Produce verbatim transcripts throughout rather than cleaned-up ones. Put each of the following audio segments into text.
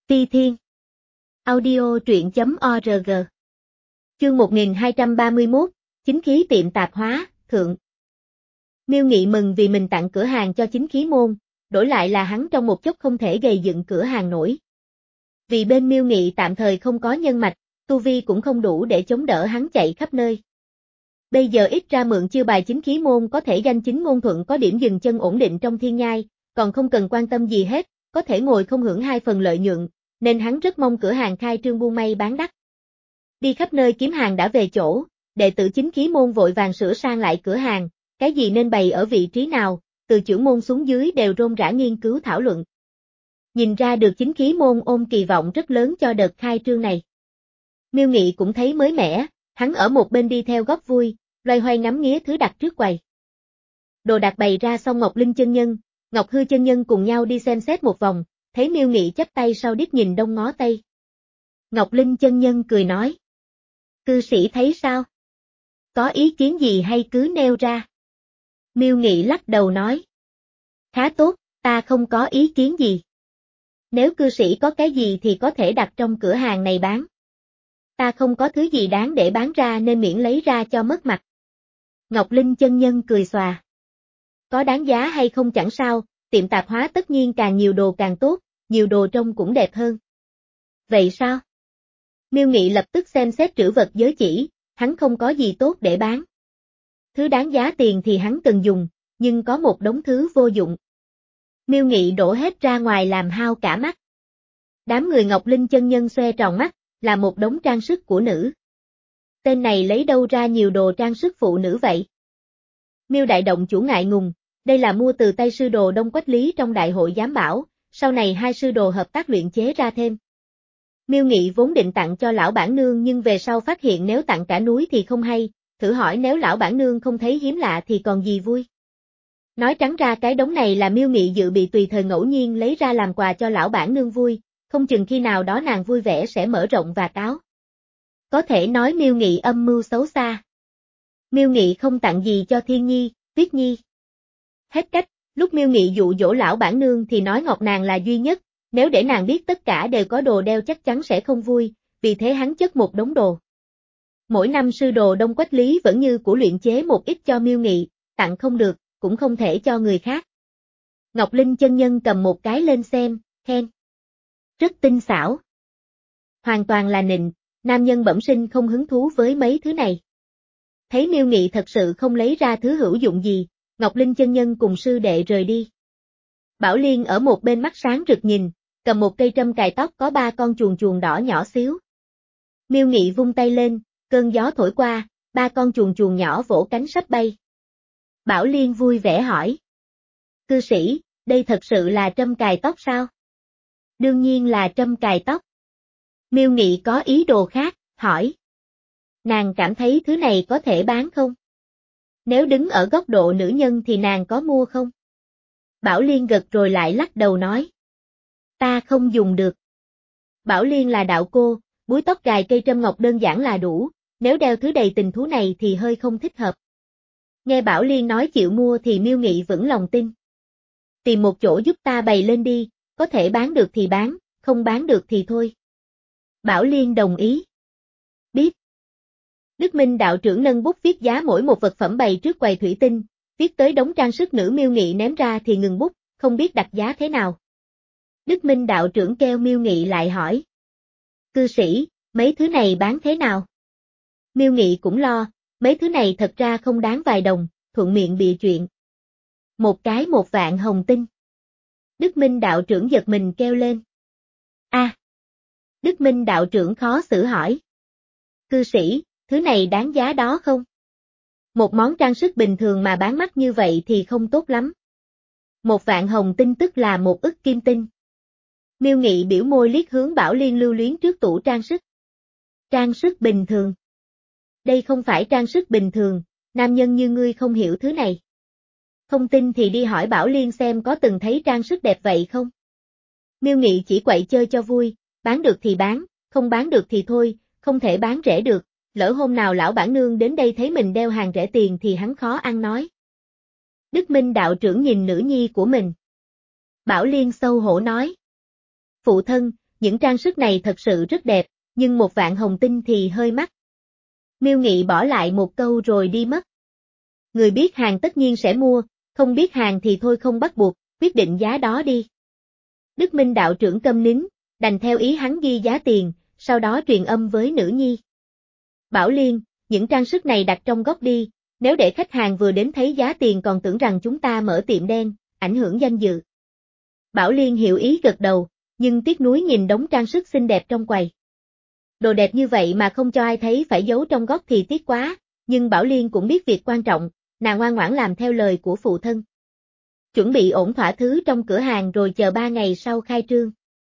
Ti Thiên. Audio truyện chấm org. Chương một nghìn hai trăm ba mươi mốt, chính khí tiệm tạp hóa, thượng. Miêu Nghị mừng vì mình tặng cửa hàng cho chính khí môn, đổi lại là hắn trong một chốc không thể gầy dựng cửa hàng nổi. Vì bên Miêu Nghị tạm thời không có nhân mạch, tu vi cũng không đủ để chống đỡ hắn chạy khắp nơi. Bây giờ ít ra mượn chiêu bài chính khí môn có thể danh chính ngôn thuận có điểm dừng chân ổn định trong thiên nhai, còn không cần quan tâm gì hết, có thể ngồi không hưởng hai phần lợi nhuận, nên hắn rất mong cửa hàng khai trương buôn may bán đắt. Đi khắp nơi kiếm hàng đã về chỗ, đệ tử chính khí môn vội vàng sửa sang lại cửa hàng, cái gì nên bày ở vị trí nào, từ trưởng môn xuống dưới đều rôm rã nghiên cứu thảo luận. Nhìn ra được chính khí môn ôm kỳ vọng rất lớn cho đợt khai trương này. Miêu Nghị cũng thấy mới mẻ, hắn ở một bên đi theo góp vui, loay hoay ngắm nghía thứ đặt trước quầy. Đồ đạc bày ra xong Ngọc Linh chân nhân, Ngọc Hư chân nhân cùng nhau đi xem xét một vòng, thấy Miêu Nghị chắp tay sau điếc nhìn đông ngó tây. Ngọc Linh chân nhân cười nói: "Cư sĩ thấy sao? Có ý kiến gì hay cứ nêu ra?" Miêu Nghị lắc đầu nói: "Khá tốt, ta không có ý kiến gì. Nếu cư sĩ có cái gì thì có thể đặt trong cửa hàng này bán. Ta không có thứ gì đáng để bán ra nên miễn lấy ra cho mất mặt." Ngọc Linh chân nhân cười xòa: "Có đáng giá hay không chẳng sao, tiệm tạp hóa tất nhiên càng nhiều đồ càng tốt, nhiều đồ trông cũng đẹp hơn." "Vậy sao?" Miêu Nghị lập tức xem xét trữ vật giới chỉ, hắn không có gì tốt để bán. Thứ đáng giá tiền thì hắn cần dùng, nhưng có một đống thứ vô dụng. Miêu Nghị đổ hết ra ngoài làm hao cả mắt. Đám người Ngọc Linh chân nhân xoe tròn mắt, là một đống trang sức của nữ. Tên này lấy đâu ra nhiều đồ trang sức phụ nữ vậy? Miêu Đại Động chủ ngại ngùng, đây là mua từ tay sư đồ Đông Quách Lý trong đại hội giám bảo, sau này hai sư đồ hợp tác luyện chế ra thêm. Miêu Nghị vốn định tặng cho lão bản nương nhưng về sau phát hiện nếu tặng cả núi thì không hay, thử hỏi nếu lão bản nương không thấy hiếm lạ thì còn gì vui. Nói trắng ra cái đống này là Miêu Nghị dự bị tùy thời ngẫu nhiên lấy ra làm quà cho lão bản nương vui, không chừng khi nào đó nàng vui vẻ sẽ mở rộng và cáo. Có thể nói Miêu Nghị âm mưu xấu xa. Miêu Nghị không tặng gì cho Thiên Nhi, Tuyết Nhi. Hết cách, lúc Miêu Nghị dụ dỗ lão bản nương thì nói Ngọc nàng là duy nhất, nếu để nàng biết tất cả đều có đồ đeo chắc chắn sẽ không vui, vì thế hắn chất một đống đồ. Mỗi năm sư đồ Đông Quách Lý vẫn như cũ luyện chế một ít cho Miêu Nghị, tặng không được, cũng không thể cho người khác. Ngọc Linh chân nhân cầm một cái lên xem, khen: "Rất tinh xảo." Hoàn toàn là nịnh, nam nhân bẩm sinh không hứng thú với mấy thứ này. Thấy Miêu Nghị thật sự không lấy ra thứ hữu dụng gì, Ngọc Linh chân nhân cùng sư đệ rời đi. Bảo Liên ở một bên mắt sáng rực nhìn, cầm một cây trâm cài tóc có ba con chuồn chuồn đỏ nhỏ xíu. Miêu Nghị vung tay lên, cơn gió thổi qua, ba con chuồn chuồn nhỏ vỗ cánh sắp bay. Bảo Liên vui vẻ hỏi: "Cư sĩ, đây thật sự là trâm cài tóc sao?" "Đương nhiên là trâm cài tóc." Miêu Nghị có ý đồ khác, hỏi: "Nàng cảm thấy thứ này có thể bán không? Nếu đứng ở góc độ nữ nhân thì nàng có mua không?" Bảo Liên gật rồi lại lắc đầu nói: "Ta không dùng được." Bảo Liên là đạo cô, búi tóc gài cây trâm ngọc đơn giản là đủ, nếu đeo thứ đầy tình thú này thì hơi không thích hợp. Nghe Bảo Liên nói chịu mua thì Miêu Nghị vững lòng tin. "Tìm một chỗ giúp ta bày lên đi, có thể bán được thì bán, không bán được thì thôi." Bảo Liên đồng ý. "Biết." Đức Minh đạo trưởng nâng bút viết giá mỗi một vật phẩm bày trước quầy thủy tinh, viết tới đống trang sức nữ Miêu Nghị ném ra thì ngừng bút, không biết đặt giá thế nào. Đức Minh đạo trưởng kêu Miêu Nghị lại hỏi: "Cư sĩ, mấy thứ này bán thế nào?" Miêu Nghị cũng lo, mấy thứ này thật ra không đáng vài đồng, thuận miệng bịa chuyện. "Một cái một vạn hồng tinh." Đức Minh đạo trưởng giật mình kêu lên. "A." À. Đức Minh đạo trưởng khó xử hỏi: "Cư sĩ, thứ này đáng giá đó không? Một món trang sức bình thường mà bán mắc như vậy thì không tốt lắm." Một vạn hồng tinh tức là một ức kim tinh. Miêu Nghị biểu môi liếc hướng Bảo Liên lưu luyến trước tủ trang sức. "Trang sức bình thường? Đây không phải trang sức bình thường, nam nhân như ngươi không hiểu thứ này. Không tin thì đi hỏi Bảo Liên xem có từng thấy trang sức đẹp vậy không?" Miêu Nghị chỉ quậy chơi cho vui, bán được thì bán, không bán được thì thôi, không thể bán rẻ được, lỡ hôm nào lão bản nương đến đây thấy mình đeo hàng rẻ tiền thì hắn khó ăn nói. Đức Minh đạo trưởng nhìn nữ nhi của mình. Bảo Liên xấu hổ nói: "Phụ thân, những trang sức này thật sự rất đẹp, nhưng một vạn hồng tinh thì hơi mắc. Miêu Nghị bỏ lại một câu rồi đi mất. Người biết hàng tất nhiên sẽ mua, không biết hàng thì thôi không bắt buộc, quyết định giá đó đi. Đức Minh đạo trưởng câm nín, đành theo ý hắn ghi giá tiền, sau đó truyền âm với nữ nhi. Bảo Liên, những trang sức này đặt trong góc đi, nếu để khách hàng vừa đến thấy giá tiền còn tưởng rằng chúng ta mở tiệm đen, ảnh hưởng danh dự. Bảo Liên hiểu ý gật đầu, nhưng tiếc nuối nhìn đống trang sức xinh đẹp trong quầy. Đồ đẹp như vậy mà không cho ai thấy phải giấu trong góc thì tiếc quá, nhưng Bảo Liên cũng biết việc quan trọng, nàng ngoan ngoãn làm theo lời của phụ thân. Chuẩn bị ổn thỏa thứ trong cửa hàng rồi chờ ba ngày sau khai trương.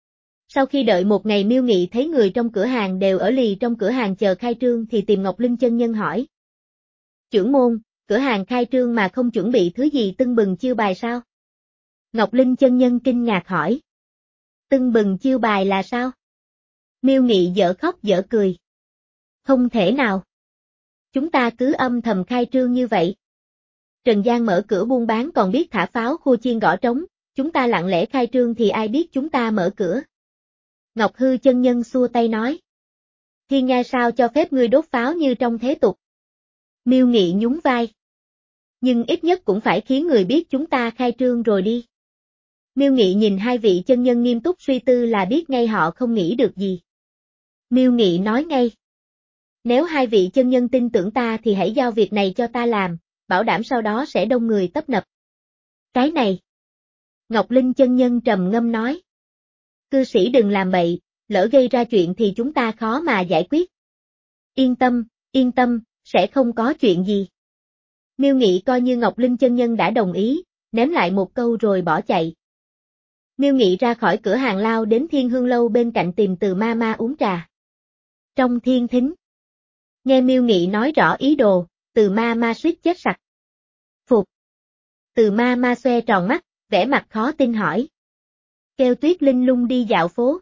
Sau khi đợi một ngày Miêu Nghị thấy người trong cửa hàng đều ở lì trong cửa hàng chờ khai trương thì tìm Ngọc Linh chân nhân hỏi. Trưởng môn, cửa hàng khai trương mà không chuẩn bị thứ gì tưng bừng chiêu bài sao? Ngọc Linh chân nhân kinh ngạc hỏi. Tưng bừng chiêu bài là sao? Miêu Nghị dở khóc dở cười. Không thể nào. Chúng ta cứ âm thầm khai trương như vậy. Trần Giang mở cửa buôn bán còn biết thả pháo khua chiên gõ trống, chúng ta lặng lẽ khai trương thì ai biết chúng ta mở cửa. Ngọc Hư chân nhân xua tay nói. Thiên Nga sao cho phép ngươi đốt pháo như trong thế tục? Miêu Nghị nhún vai. Nhưng ít nhất cũng phải khiến người biết chúng ta khai trương rồi đi. Miêu Nghị nhìn hai vị chân nhân nghiêm túc suy tư là biết ngay họ không nghĩ được gì. Miêu Nghị nói ngay. Nếu hai vị chân nhân tin tưởng ta thì hãy giao việc này cho ta làm, bảo đảm sau đó sẽ đông người tấp nập. Cái này. Ngọc Linh chân nhân trầm ngâm nói. Cư sĩ đừng làm bậy, lỡ gây ra chuyện thì chúng ta khó mà giải quyết. Yên tâm, yên tâm, sẽ không có chuyện gì. Miêu Nghị coi như Ngọc Linh chân nhân đã đồng ý, ném lại một câu rồi bỏ chạy. Miêu Nghị ra khỏi cửa hàng lao đến Thiên Hương Lâu bên cạnh tìm Từ Ma Ma uống trà. Trong thiên thính. Nghe Miêu Nghị nói rõ ý đồ, Từ Ma Ma suýt chết sặc. Phục. Từ Ma Ma xoe tròn mắt, vẻ mặt khó tin hỏi. Kêu Tuyết Linh Lung đi dạo phố.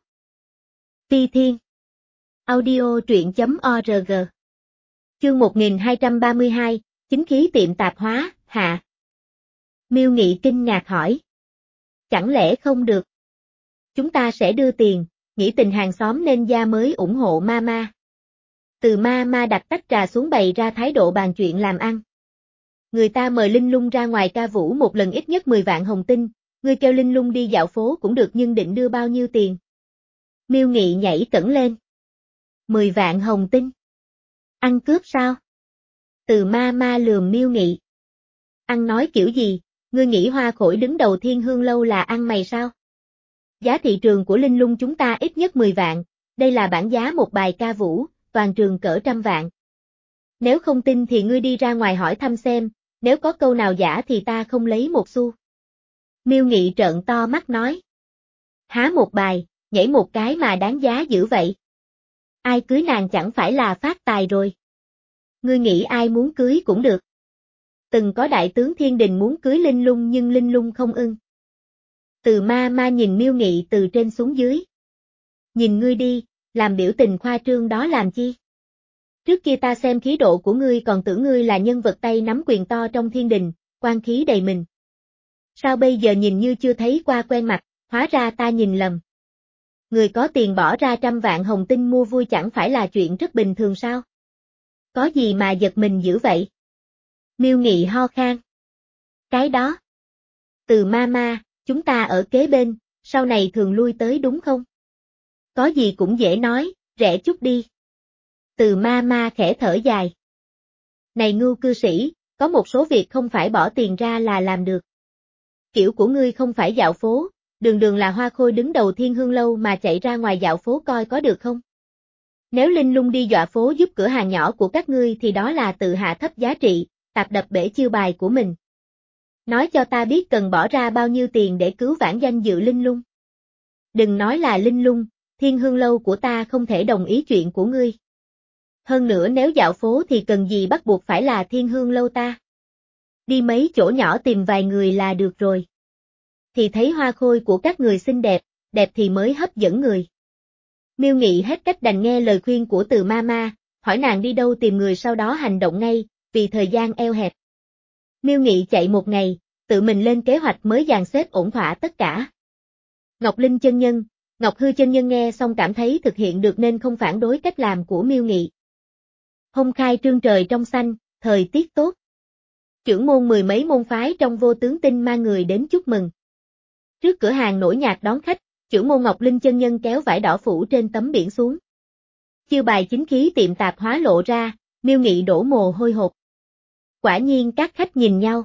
Phi Thiên. Audio truyện chấm org. Chương một nghìn hai trăm ba mươi hai, chính khí tiệm tạp hóa, hạ. Miêu Nghị kinh ngạc hỏi. Chẳng lẽ không được? Chúng ta sẽ đưa tiền, nghĩ tình hàng xóm nên gia mới ủng hộ Mama. Từ Ma Ma đặt tách trà xuống bày ra thái độ bàn chuyện làm ăn. Người ta mời Linh Lung ra ngoài ca vũ một lần ít nhất mười vạn hồng tinh, ngươi kêu Linh Lung đi dạo phố cũng được nhưng định đưa bao nhiêu tiền? Miêu Nghị nhảy cẫng lên. mười vạn hồng tinh. Ăn cướp sao? Từ Ma Ma lườm Miêu Nghị. Ăn nói kiểu gì, ngươi nghĩ Hoa Khổi đứng đầu Thiên Hương Lâu là ăn mày sao? Giá thị trường của Linh Lung chúng ta ít nhất mười vạn, đây là bản giá một bài ca vũ, toàn trường cỡ trăm vạn. Nếu không tin thì ngươi đi ra ngoài hỏi thăm xem, nếu có câu nào giả thì ta không lấy một xu. Miêu Nghị trợn to mắt nói. Há một bài, nhảy một cái mà đáng giá dữ vậy. Ai cưới nàng chẳng phải là phát tài rồi. Ngươi nghĩ ai muốn cưới cũng được. Từng có đại tướng Thiên Đình muốn cưới Linh Lung nhưng Linh Lung không ưng. Từ Ma Ma nhìn Miêu Nghị từ trên xuống dưới. Nhìn ngươi đi, làm biểu tình khoa trương đó làm chi? Trước kia ta xem khí độ của ngươi còn tưởng ngươi là nhân vật tay nắm quyền to trong Thiên Đình, quan khí đầy mình. Sao bây giờ nhìn như chưa thấy qua quen mặt, hóa ra ta nhìn lầm. Người có tiền bỏ ra trăm vạn hồng tinh mua vui chẳng phải là chuyện rất bình thường sao? Có gì mà giật mình dữ vậy? Miêu Nghị ho khan. Cái đó. Từ Ma Ma, chúng ta ở kế bên, sau này thường lui tới đúng không? Có gì cũng dễ nói, rẻ chút đi. Từ Ma Ma khẽ thở dài. Này Ngưu cư sĩ, có một số việc không phải bỏ tiền ra là làm được. Kiểu của ngươi không phải dạo phố, đường đường là Hoa Khôi đứng đầu Thiên Hương Lâu mà chạy ra ngoài dạo phố coi có được không? Nếu Linh Lung đi dọa phố giúp cửa hàng nhỏ của các ngươi thì đó là tự hạ thấp giá trị, tạp đập bể chiêu bài của mình. Nói cho ta biết cần bỏ ra bao nhiêu tiền để cứu vãn danh dự Linh Lung. Đừng nói là Linh Lung, Thiên Hương Lâu của ta không thể đồng ý chuyện của ngươi. Hơn nữa nếu dạo phố thì cần gì bắt buộc phải là Thiên Hương Lâu ta. Đi mấy chỗ nhỏ tìm vài người là được rồi. Thì thấy hoa khôi của các người xinh đẹp, đẹp thì mới hấp dẫn người. Miêu Nghị hết cách đành nghe lời khuyên của Từ Ma Ma, hỏi nàng đi đâu tìm người sau đó hành động ngay, vì thời gian eo hẹp. Miêu Nghị chạy một ngày, tự mình lên kế hoạch mới dàn xếp ổn thỏa tất cả. Ngọc Linh chân nhân, Ngọc Hư chân nhân nghe xong cảm thấy thực hiện được nên không phản đối cách làm của Miêu Nghị. Hôm khai trương trời trong xanh, thời tiết tốt. Trưởng môn mười mấy môn phái trong Vô Tướng Tinh mang người đến chúc mừng. Trước cửa hàng nổi nhạc đón khách, trưởng môn Ngọc Linh chân nhân kéo vải đỏ phủ trên tấm biển xuống. Chiêu bài chính khí tiệm tạp hóa lộ ra, Miêu Nghị đổ mồ hôi hột. Quả nhiên các khách nhìn nhau.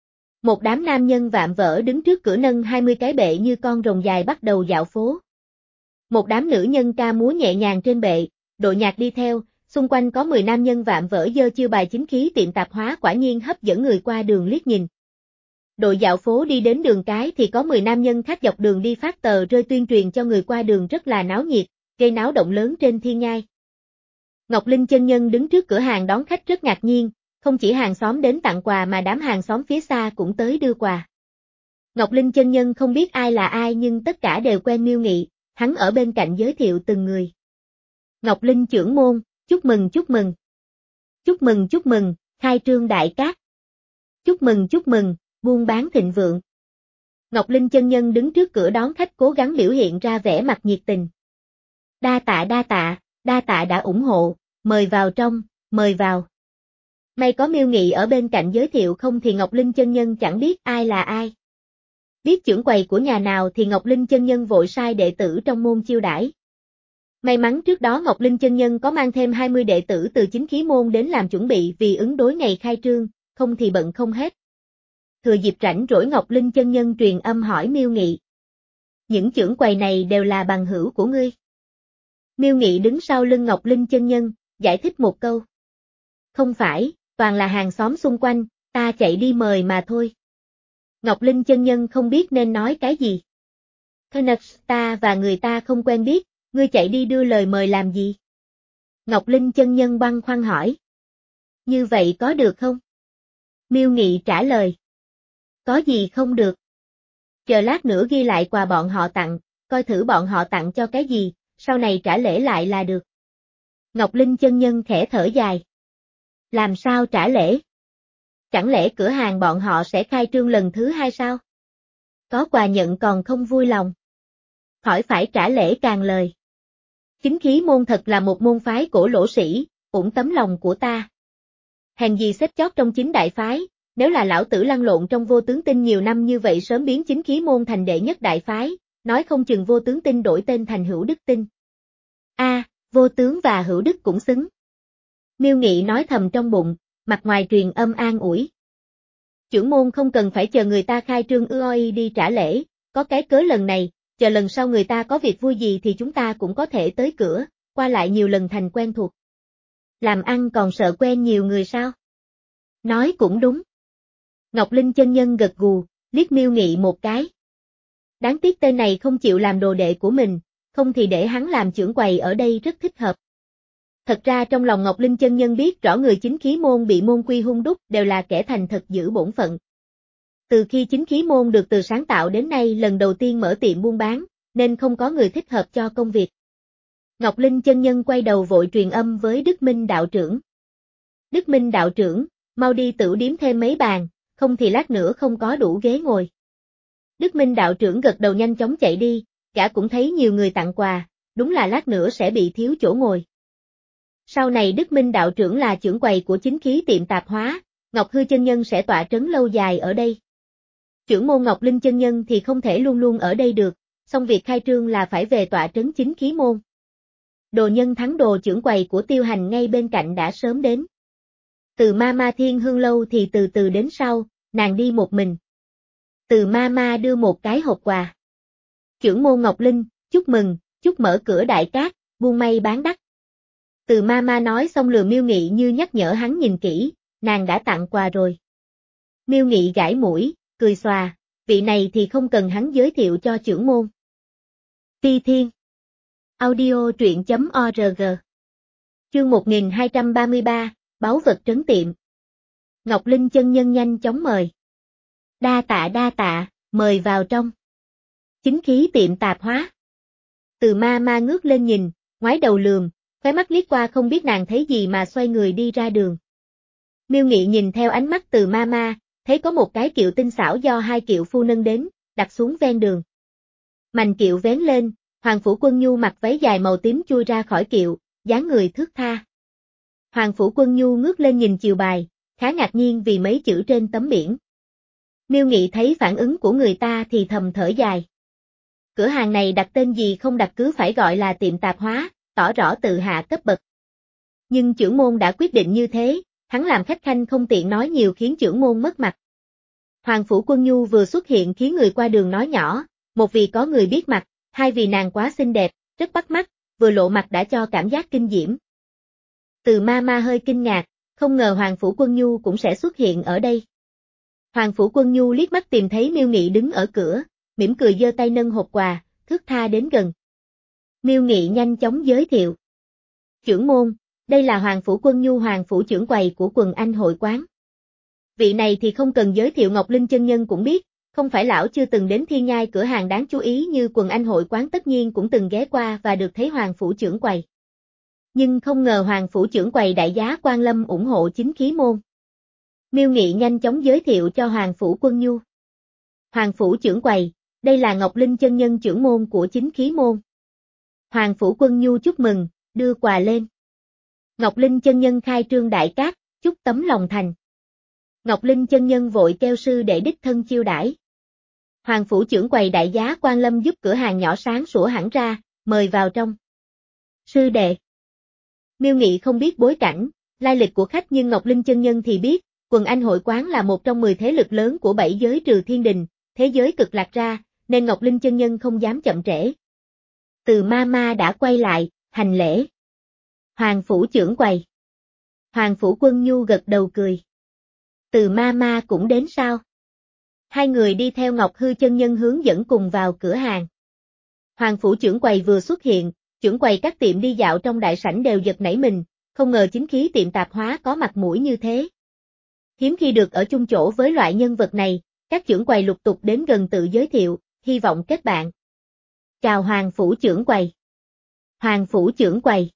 Một đám nam nhân vạm vỡ đứng trước cửa nâng hai mươi cái bệ như con rồng dài bắt đầu dạo phố. Một đám nữ nhân ca múa nhẹ nhàng trên bệ, đội nhạc đi theo, xung quanh có mười nam nhân vạm vỡ giơ chiêu bài chính khí tiệm tạp hóa quả nhiên hấp dẫn người qua đường liếc nhìn. Đội dạo phố đi đến đường cái thì có mười nam nhân khách dọc đường đi phát tờ rơi tuyên truyền cho người qua đường rất là náo nhiệt, gây náo động lớn trên thiên nhai. Ngọc Linh chân nhân đứng trước cửa hàng đón khách rất ngạc nhiên, không chỉ hàng xóm đến tặng quà mà đám hàng xóm phía xa cũng tới đưa quà. Ngọc Linh chân nhân không biết ai là ai nhưng tất cả đều quen Miêu Nghị, hắn ở bên cạnh giới thiệu từng người. Ngọc Linh trưởng môn, chúc mừng chúc mừng. Chúc mừng chúc mừng, khai trương đại cát. Chúc mừng chúc mừng, buôn bán thịnh vượng. Ngọc Linh chân nhân đứng trước cửa đón khách cố gắng biểu hiện ra vẻ mặt nhiệt tình. Đa tạ đa tạ, đa tạ đã ủng hộ, mời vào trong, mời vào. May có Miêu Nghị ở bên cạnh giới thiệu không thì Ngọc Linh chân nhân chẳng biết ai là ai. Biết trưởng quầy của nhà nào thì Ngọc Linh chân nhân vội sai đệ tử trong môn chiêu đãi. May mắn trước đó Ngọc Linh chân nhân có mang thêm hai mươi đệ tử từ chính khí môn đến làm chuẩn bị vì ứng đối ngày khai trương, không thì bận không hết. Thừa dịp rảnh rỗi Ngọc Linh chân nhân truyền âm hỏi Miêu Nghị. Những trưởng quầy này đều là bằng hữu của ngươi. Miêu Nghị đứng sau lưng Ngọc Linh chân nhân, giải thích một câu. Không phải, toàn là hàng xóm xung quanh, ta chạy đi mời mà thôi. Ngọc Linh chân nhân không biết nên nói cái gì. Kenox, ta và người ta không quen biết, ngươi chạy đi đưa lời mời làm gì? Ngọc Linh chân nhân băn khoăn hỏi. Như vậy có được không? Miêu Nghị trả lời. Có gì không được? Chờ lát nữa ghi lại quà bọn họ tặng, coi thử bọn họ tặng cho cái gì, sau này trả lễ lại là được. Ngọc Linh chân nhân khẽ thở dài. Làm sao trả lễ? Chẳng lẽ cửa hàng bọn họ sẽ khai trương lần thứ hai sao? Có quà nhận còn không vui lòng. Khỏi phải trả lễ càng lời. Chính khí môn thật là một môn phái cổ lỗ sĩ, cũng tấm lòng của ta. Hèn gì xếp chót trong chính đại phái, nếu là lão tử lăn lộn trong Vô Tướng Tinh nhiều năm như vậy sớm biến chính khí môn thành đệ nhất đại phái, nói không chừng Vô Tướng Tinh đổi tên thành Hữu Đức Tinh. A, à, Vô Tướng và Hữu Đức cũng xứng. Miêu Nghị nói thầm trong bụng, mặt ngoài truyền âm an ủi. Trưởng môn không cần phải chờ người ta khai trương ui đi trả lễ, có cái cớ lần này, chờ lần sau người ta có việc vui gì thì chúng ta cũng có thể tới cửa, qua lại nhiều lần thành quen thuộc. Làm ăn còn sợ quen nhiều người sao? Nói cũng đúng. Ngọc Linh chân nhân gật gù, liếc Miêu Nghị một cái. Đáng tiếc tên này không chịu làm đồ đệ của mình, không thì để hắn làm trưởng quầy ở đây rất thích hợp. Thật ra trong lòng Ngọc Linh chân nhân biết rõ người chính khí môn bị môn quy hung đúc đều là kẻ thành thật giữ bổn phận. Từ khi chính khí môn được từ sáng tạo đến nay lần đầu tiên mở tiệm buôn bán, nên không có người thích hợp cho công việc. Ngọc Linh chân nhân quay đầu vội truyền âm với Đức Minh đạo trưởng. Đức Minh đạo trưởng, mau đi tửu điếm thêm mấy bàn, không thì lát nữa không có đủ ghế ngồi. Đức Minh đạo trưởng gật đầu nhanh chóng chạy đi, gã cũng thấy nhiều người tặng quà, đúng là lát nữa sẽ bị thiếu chỗ ngồi. Sau này Đức Minh đạo trưởng là trưởng quầy của chính khí tiệm tạp hóa, Ngọc Hư chân nhân sẽ tọa trấn lâu dài ở đây. Trưởng môn Ngọc Linh chân nhân thì không thể luôn luôn ở đây được, xong việc khai trương là phải về tọa trấn chính khí môn. Đồ nhân thắng đồ trưởng quầy của Tiêu Hành ngay bên cạnh đã sớm đến. Từ ma ma Thiên Hương lâu thì từ từ đến sau, nàng đi một mình. Từ ma ma đưa một cái hộp quà. Trưởng môn Ngọc Linh, chúc mừng, chúc mở cửa đại cát, buôn may bán đắt. Từ ma ma nói xong lừa Miêu Nghị như nhắc nhở hắn nhìn kỹ, nàng đã tặng quà rồi. Miêu Nghị gãi mũi, cười xòa, vị này thì không cần hắn giới thiệu cho trưởng môn. Ti Thiên Audio truyện chấm org Chương một nghìn hai trăm ba mươi ba, Báu vật trấn tiệm. Ngọc Linh chân nhân nhanh chóng mời. Đa tạ đa tạ, mời vào trong. Chính khí tiệm tạp hóa. Từ ma ma ngước lên nhìn, ngoái đầu lườm, khóe mắt liếc qua không biết nàng thấy gì mà xoay người đi ra đường. Miêu Nghị nhìn theo ánh mắt từ ma ma, thấy có một cái kiệu tinh xảo do hai kiệu phu nâng đến, đặt xuống ven đường. Mành kiệu vén lên, Hoàng Phủ Quân Nhu mặc váy dài màu tím chui ra khỏi kiệu, dáng người thướt tha. Hoàng Phủ Quân Nhu ngước lên nhìn chiều bài, khá ngạc nhiên vì mấy chữ trên tấm biển. Miêu Nghị thấy phản ứng của người ta thì thầm thở dài. Cửa hàng này đặt tên gì không đặt cứ phải gọi là tiệm tạp hóa, tỏ rõ tự hạ cấp bậc. Nhưng trưởng môn đã quyết định như thế, hắn làm khách khanh không tiện nói nhiều khiến trưởng môn mất mặt. Hoàng Phủ Quân Nhu vừa xuất hiện khiến người qua đường nói nhỏ, một vì có người biết mặt, hai vì nàng quá xinh đẹp, rất bắt mắt, vừa lộ mặt đã cho cảm giác kinh diễm. Từ ma ma hơi kinh ngạc, không ngờ Hoàng Phủ Quân Nhu cũng sẽ xuất hiện ở đây. Hoàng Phủ Quân Nhu liếc mắt tìm thấy Miêu Nghị đứng ở cửa, mỉm cười giơ tay nâng hộp quà, thướt tha đến gần. Miêu Nghị nhanh chóng giới thiệu. Trưởng môn, đây là Hoàng Phủ Quân Nhu Hoàng Phủ trưởng quầy của Quần Anh hội quán. Vị này thì không cần giới thiệu Ngọc Linh chân nhân cũng biết, không phải lão chưa từng đến Thiên Nhai cửa hàng đáng chú ý như Quần Anh hội quán tất nhiên cũng từng ghé qua và được thấy Hoàng Phủ trưởng quầy. Nhưng không ngờ Hoàng Phủ trưởng quầy đại giá Quan Lâm ủng hộ chính khí môn. Miêu Nghị nhanh chóng giới thiệu cho Hoàng Phủ Quân Nhu. Hoàng Phủ trưởng quầy, đây là Ngọc Linh chân nhân trưởng môn của chính khí môn. Hoàng Phủ Quân Nhu chúc mừng, đưa quà lên. Ngọc Linh chân nhân khai trương đại cát, chúc tấm lòng thành. Ngọc Linh chân nhân vội kêu sư đệ đích thân chiêu đãi. Hoàng Phủ trưởng quầy đại giá Quan Lâm giúp cửa hàng nhỏ sáng sủa hẳn ra, mời vào trong. Sư đệ. Miêu Nghị không biết bối cảnh, lai lịch của khách nhưng Ngọc Linh chân nhân thì biết, Quần Anh hội quán là một trong mười thế lực lớn của bảy giới trừ thiên đình, thế giới cực lạc ra, nên Ngọc Linh chân nhân không dám chậm trễ. Từ ma ma đã quay lại, hành lễ. Hoàng Phủ trưởng quầy. Hoàng Phủ Quân Nhu gật đầu cười. Từ ma ma cũng đến sao? Hai người đi theo Ngọc Hư chân nhân hướng dẫn cùng vào cửa hàng. Hoàng Phủ trưởng quầy vừa xuất hiện, trưởng quầy các tiệm đi dạo trong đại sảnh đều giật nảy mình, không ngờ chính khí tiệm tạp hóa có mặt mũi như thế. Hiếm khi được ở chung chỗ với loại nhân vật này, các trưởng quầy lục tục đến gần tự giới thiệu, hy vọng kết bạn. Chào Hoàng Phủ trưởng quầy. Hoàng Phủ trưởng quầy.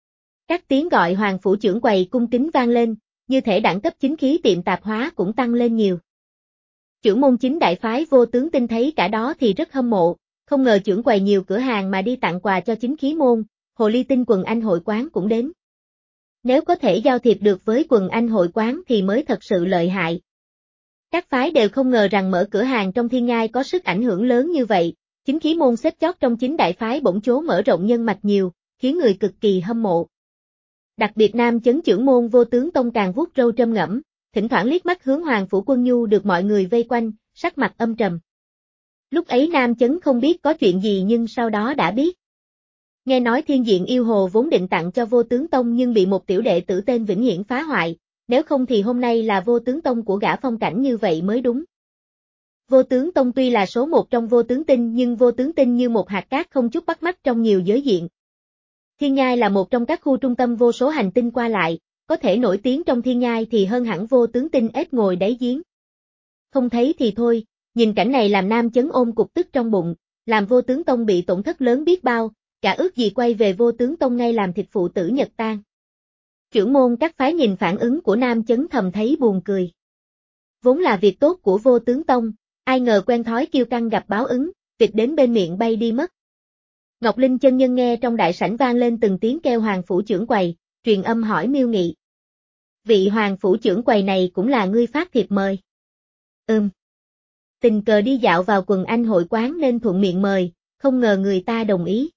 Các tiếng gọi Hoàng Phủ trưởng quầy cung kính vang lên, như thể đẳng cấp chính khí tiệm tạp hóa cũng tăng lên nhiều. Trưởng môn chính đại phái Vô Tướng Tinh thấy cả đó thì rất hâm mộ, không ngờ trưởng quầy nhiều cửa hàng mà đi tặng quà cho chính khí môn, Hồ Ly Tinh Quần Anh hội quán cũng đến. Nếu có thể giao thiệp được với Quần Anh hội quán thì mới thật sự lợi hại. Các phái đều không ngờ rằng mở cửa hàng trong Thiên Nhai có sức ảnh hưởng lớn như vậy, chính khí môn xếp chót trong chính đại phái bỗng chố mở rộng nhân mạch nhiều, khiến người cực kỳ hâm mộ. Đặc biệt Nam Chấn trưởng môn Vô Tướng Tông càng vuốt râu trâm ngẫm, thỉnh thoảng liếc mắt hướng Hoàng Phủ Quân Nhu được mọi người vây quanh, sắc mặt âm trầm. Lúc ấy Nam Chấn không biết có chuyện gì nhưng sau đó đã biết. Nghe nói Thiên Diện Yêu Hồ vốn định tặng cho Vô Tướng Tông nhưng bị một tiểu đệ tử tên Vĩnh Hiển phá hoại, nếu không thì hôm nay là Vô Tướng Tông của gã phong cảnh như vậy mới đúng. Vô Tướng Tông tuy là số một trong Vô Tướng Tinh nhưng Vô Tướng Tinh như một hạt cát không chút bắt mắt trong nhiều giới diện. Thiên Nhai là một trong các khu trung tâm vô số hành tinh qua lại, có thể nổi tiếng trong Thiên Nhai thì hơn hẳn Vô Tướng Tinh ếch ngồi đáy giếng. Không thấy thì thôi, nhìn cảnh này làm Nam Chấn ôm cục tức trong bụng, làm Vô Tướng Tông bị tổn thất lớn biết bao, cả ước gì quay về Vô Tướng Tông ngay làm thịt phụ tử Nhật Tang. Trưởng môn các phái nhìn phản ứng của Nam Chấn thầm thấy buồn cười. Vốn là việc tốt của Vô Tướng Tông, ai ngờ quen thói kiêu căng gặp báo ứng, vịt đến bên miệng bay đi mất. Ngọc Linh chân nhân nghe trong đại sảnh vang lên từng tiếng kêu Hoàng Phủ trưởng quầy, truyền âm hỏi Miêu Nghị. Vị Hoàng Phủ trưởng quầy này cũng là ngươi phát thiệp mời. Ừm. Tình cờ đi dạo vào Quần Anh hội quán nên thuận miệng mời, không ngờ người ta đồng ý.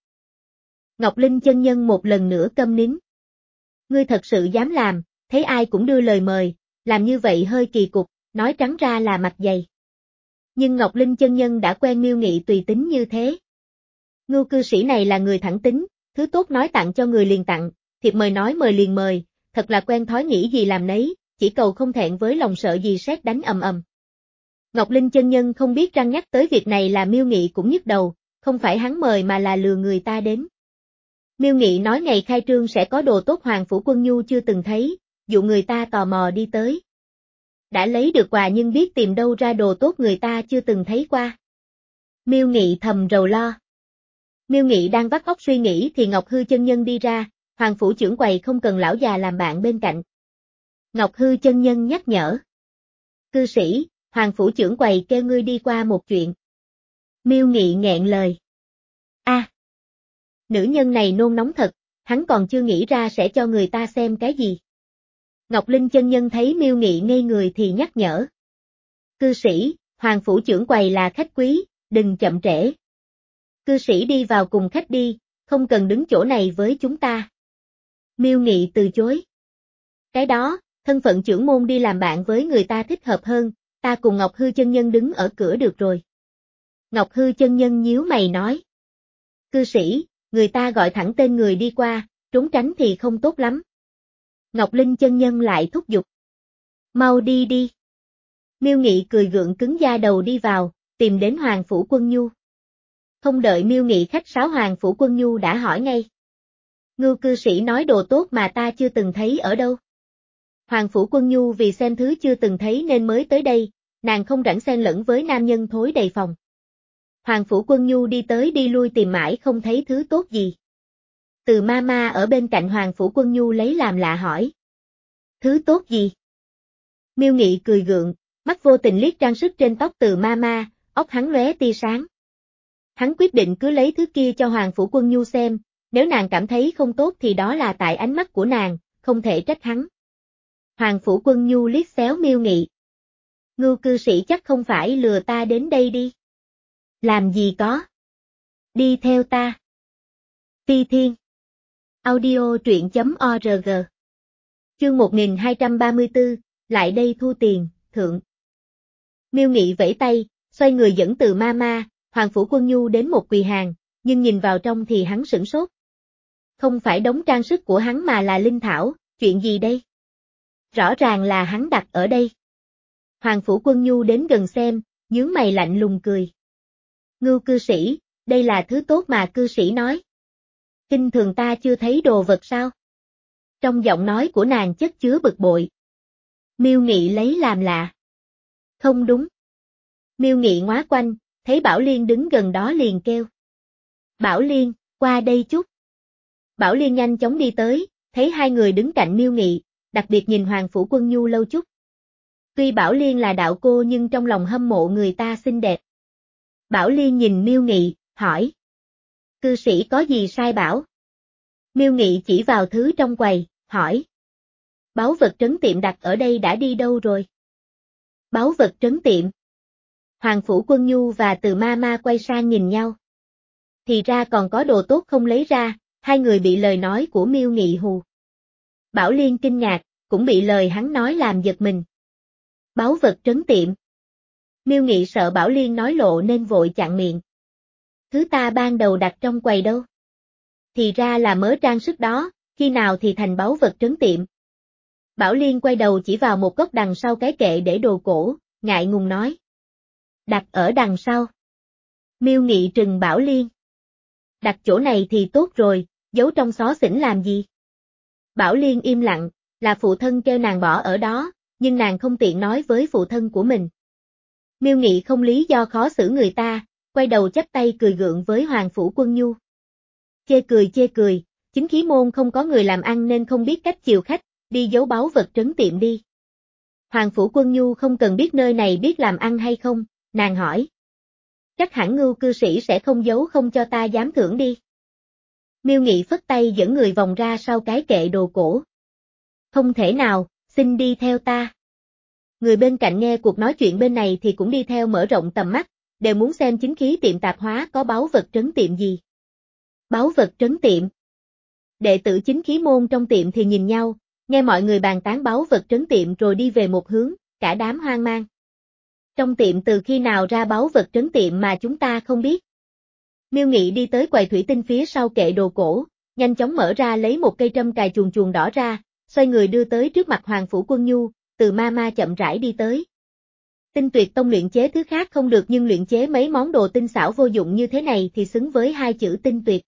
Ngọc Linh chân nhân một lần nữa câm nín. Ngươi thật sự dám làm, thấy ai cũng đưa lời mời, làm như vậy hơi kỳ cục, nói trắng ra là mặt dày. Nhưng Ngọc Linh chân nhân đã quen Miêu Nghị tùy tính như thế. Ngưu cư sĩ này là người thẳng tính, thứ tốt nói tặng cho người liền tặng, thiệp mời nói mời liền mời, thật là quen thói nghĩ gì làm nấy, chỉ cầu không thẹn với lòng sợ gì sét đánh ầm ầm. Ngọc Linh chân nhân không biết răng nhắc tới việc này là Miêu Nghị cũng nhức đầu, không phải hắn mời mà là lừa người ta đến. Miêu Nghị nói ngày khai trương sẽ có đồ tốt Hoàng Phủ Quân Nhu chưa từng thấy, dụ người ta tò mò đi tới. Đã lấy được quà nhưng biết tìm đâu ra đồ tốt người ta chưa từng thấy qua. Miêu Nghị thầm rầu lo. Miêu Nghị đang vắt óc suy nghĩ thì Ngọc Hư chân nhân đi ra, Hoàng Phủ trưởng quầy không cần lão già làm bạn bên cạnh. Ngọc Hư chân nhân nhắc nhở. Cư sĩ, Hoàng Phủ trưởng quầy kêu ngươi đi qua một chuyện. Miêu Nghị nghẹn lời. A. À, Nữ nhân này nôn nóng thật, hắn còn chưa nghĩ ra sẽ cho người ta xem cái gì. Ngọc Linh chân nhân thấy Miêu Nghị ngây người thì nhắc nhở. Cư sĩ, Hoàng phủ trưởng quầy là khách quý, đừng chậm trễ. Cư sĩ đi vào cùng khách đi, không cần đứng chỗ này với chúng ta. Miêu Nghị từ chối. Cái đó, thân phận trưởng môn đi làm bạn với người ta thích hợp hơn, ta cùng Ngọc Hư chân nhân đứng ở cửa được rồi. Ngọc Hư chân nhân nhíu mày nói. Cư sĩ, người ta gọi thẳng tên người đi qua, trốn tránh thì không tốt lắm. Ngọc Linh chân nhân lại thúc giục. Mau đi đi. Miêu Nghị cười gượng cứng da đầu đi vào, tìm đến Hoàng phủ Quân Nhu. Không đợi Miêu Nghị khách sáo, Hoàng phủ Quân Nhu đã hỏi ngay. Ngưu cư sĩ nói đồ tốt mà ta chưa từng thấy ở đâu. Hoàng phủ Quân Nhu vì xem thứ chưa từng thấy nên mới tới đây, nàng không rảnh xen lẫn với nam nhân thối đầy phòng. Hoàng phủ Quân Nhu đi tới đi lui tìm mãi không thấy thứ tốt gì. Từ ma ma ở bên cạnh Hoàng phủ Quân Nhu lấy làm lạ hỏi. Thứ tốt gì? Miêu Nghị cười gượng, mắt vô tình liếc trang sức trên tóc Từ ma ma, óc hắn lóe tia sáng. Hắn quyết định cứ lấy thứ kia cho Hoàng phủ Quân Nhu xem, nếu nàng cảm thấy không tốt thì đó là tại ánh mắt của nàng, không thể trách hắn. Hoàng phủ Quân Nhu liếc xéo Miêu Nghị. Ngưu cư sĩ chắc không phải lừa ta đến đây đi. Làm gì có. Đi theo ta. Phi Thiên. Audio truyện chấm org. Chương một nghìn hai trăm ba mươi tư, lại đây thu tiền, thượng. Miêu Nghị vẫy tay, xoay người dẫn Từ ma ma, Hoàng phủ Quân Nhu đến một quầy hàng, nhưng nhìn vào trong thì hắn sửng sốt. Không phải đống trang sức của hắn mà là linh thảo, chuyện gì đây? Rõ ràng là hắn đặt ở đây. Hoàng phủ Quân Nhu đến gần xem, nhướng mày lạnh lùng cười. Ngưu cư sĩ, đây là thứ tốt mà cư sĩ nói. Kinh thường ta chưa thấy đồ vật sao? Trong giọng nói của nàng chất chứa bực bội. Miêu Nghị lấy làm lạ. Không đúng. Miêu Nghị ngoá quanh, thấy Bảo Liên đứng gần đó liền kêu. Bảo Liên, qua đây chút. Bảo Liên nhanh chóng đi tới, thấy hai người đứng cạnh Miêu Nghị, đặc biệt nhìn Hoàng phủ Quân Nhu lâu chút. Tuy Bảo Liên là đạo cô nhưng trong lòng hâm mộ người ta xinh đẹp. Bảo Liên nhìn Miêu Nghị, hỏi. Cư sĩ có gì sai bảo? Miêu Nghị chỉ vào thứ trong quầy, hỏi. Báu vật trấn tiệm đặt ở đây đã đi đâu rồi? Báu vật trấn tiệm. Hoàng phủ Quân Nhu và Từ ma ma quay sang nhìn nhau. Thì ra còn có đồ tốt không lấy ra, hai người bị lời nói của Miêu Nghị hù. Bảo Liên kinh ngạc, cũng bị lời hắn nói làm giật mình. Báu vật trấn tiệm. Miêu Nghị sợ Bảo Liên nói lộ nên vội chặn miệng. Thứ ta ban đầu đặt trong quầy đâu? Thì ra là mớ trang sức đó, khi nào thì thành báu vật trấn tiệm. Bảo Liên quay đầu chỉ vào một góc đằng sau cái kệ để đồ cổ, ngại ngùng nói. Đặt ở đằng sau. Miêu Nghị trừng Bảo Liên. Đặt chỗ này thì tốt rồi, giấu trong xó xỉnh làm gì? Bảo Liên im lặng, là phụ thân kêu nàng bỏ ở đó, nhưng nàng không tiện nói với phụ thân của mình. Miêu Nghị không lý do khó xử người ta, quay đầu chắp tay cười gượng với Hoàng phủ Quân Nhu. Chê cười chê cười, chính khí môn không có người làm ăn nên không biết cách chiều khách, đi giấu báu vật trấn tiệm đi. Hoàng phủ Quân Nhu không cần biết nơi này biết làm ăn hay không, nàng hỏi. Chắc hẳn Ngưu cư sĩ sẽ không giấu không cho ta dám thưởng đi. Miêu Nghị phất tay dẫn người vòng ra sau cái kệ đồ cổ. Không thể nào, xin đi theo ta. Người bên cạnh nghe cuộc nói chuyện bên này thì cũng đi theo mở rộng tầm mắt, đều muốn xem chính khí tiệm tạp hóa có báu vật trấn tiệm gì. Báu vật trấn tiệm. Đệ tử chính khí môn trong tiệm thì nhìn nhau, nghe mọi người bàn tán báu vật trấn tiệm rồi đi về một hướng, cả đám hoang mang. Trong tiệm từ khi nào ra báu vật trấn tiệm mà chúng ta không biết. Miêu Nghị đi tới quầy thủy tinh phía sau kệ đồ cổ, nhanh chóng mở ra lấy một cây trâm cài chuồn chuồn đỏ ra, xoay người đưa tới trước mặt Hoàng phủ Quân Nhu, Từ ma ma chậm rãi đi tới. Tinh Tuyệt Tông luyện chế thứ khác không được nhưng luyện chế mấy món đồ tinh xảo vô dụng như thế này thì xứng với hai chữ tinh tuyệt.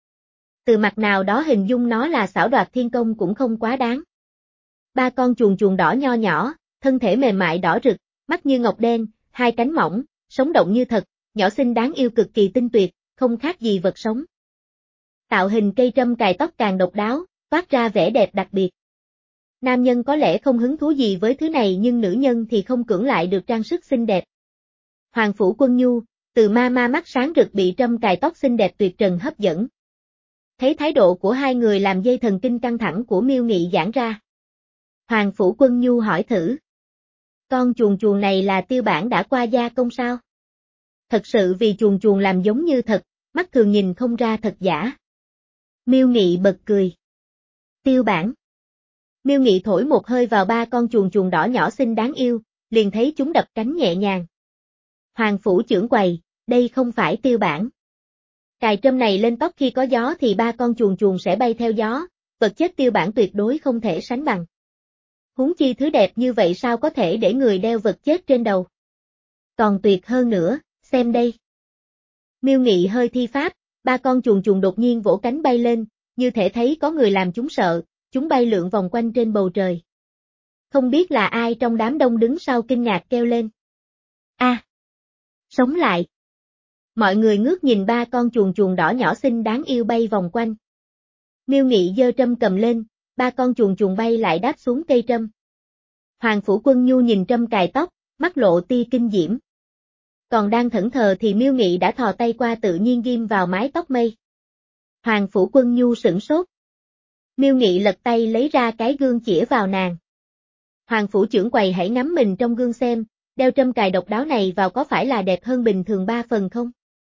Từ mặt nào đó hình dung nó là xảo đoạt thiên công cũng không quá đáng. Ba con chuồn chuồn đỏ nho nhỏ, thân thể mềm mại đỏ rực, mắt như ngọc đen, hai cánh mỏng, sống động như thật, nhỏ xinh đáng yêu cực kỳ tinh tuyệt, không khác gì vật sống. Tạo hình cây trâm cài tóc càng độc đáo, toát ra vẻ đẹp đặc biệt. Nam nhân có lẽ không hứng thú gì với thứ này nhưng nữ nhân thì không cưỡng lại được trang sức xinh đẹp. Hoàng phủ Quân Nhu, Từ ma ma mắt sáng rực bị trâm cài tóc xinh đẹp tuyệt trần hấp dẫn. Thấy thái độ của hai người làm dây thần kinh căng thẳng của Miêu Nghị giãn ra. Hoàng Phủ Quân Nhu hỏi thử. Con chuồn chuồn này là Tiêu Bản đã qua gia công sao? Thật sự vì chuồn chuồn làm giống như thật, mắt thường nhìn không ra thật giả. Miêu Nghị bật cười. Tiêu Bản. Miêu Nghị thổi một hơi vào ba con chuồn chuồn đỏ nhỏ xinh đáng yêu, liền thấy chúng đập cánh nhẹ nhàng. Hoàng Phủ trưởng quầy, đây không phải Tiêu Bản. Cài trâm này lên tóc khi có gió thì ba con chuồn chuồn sẽ bay theo gió, vật chất Tiêu Bản tuyệt đối không thể sánh bằng. Huống chi thứ đẹp như vậy sao có thể để người đeo vật chết trên đầu. Còn tuyệt hơn nữa, xem đây. Miêu Nghị hơi thi pháp, ba con chuồn chuồn đột nhiên vỗ cánh bay lên, như thể thấy có người làm chúng sợ, chúng bay lượn vòng quanh trên bầu trời. Không biết là ai trong đám đông đứng sau kinh ngạc kêu lên. A, à, sống lại. Mọi người ngước nhìn ba con chuồn chuồn đỏ nhỏ xinh đáng yêu bay vòng quanh. Miêu Nghị giơ trâm cầm lên, ba con chuồn chuồn bay lại đáp xuống cây trâm. Hoàng Phủ Quân Nhu nhìn trâm cài tóc, mắt lộ tia kinh diễm. Còn đang thẫn thờ thì Miêu Nghị đã thò tay qua tự nhiên ghim vào mái tóc mây. Hoàng Phủ Quân Nhu sửng sốt. Miêu Nghị lật tay lấy ra cái gương chĩa vào nàng. Hoàng Phủ trưởng quầy hãy ngắm mình trong gương xem, đeo trâm cài độc đáo này vào có phải là đẹp hơn bình thường ba phần không?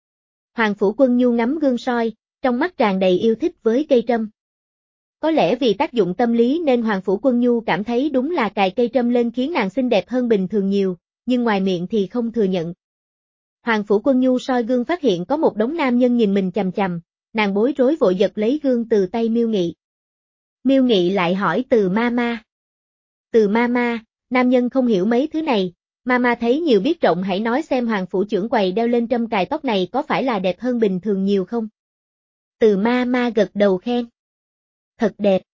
Hoàng Phủ Quân Nhu ngắm gương soi, trong mắt tràn đầy yêu thích với cây trâm. Có lẽ vì tác dụng tâm lý nên Hoàng Phủ Quân Nhu cảm thấy đúng là cài cây trâm lên khiến nàng xinh đẹp hơn bình thường nhiều, nhưng ngoài miệng thì không thừa nhận. Hoàng Phủ Quân Nhu soi gương phát hiện có một đống nam nhân nhìn mình chằm chằm, nàng bối rối vội giật lấy gương từ tay Miêu Nghị. Miêu Nghị lại hỏi Từ Mama. Từ Mama, nam nhân không hiểu mấy thứ này, Mama thấy nhiều biết rộng hãy nói xem Hoàng Phủ trưởng quầy đeo lên trâm cài tóc này có phải là đẹp hơn bình thường nhiều không? Từ Mama gật đầu khen. Thật đẹp.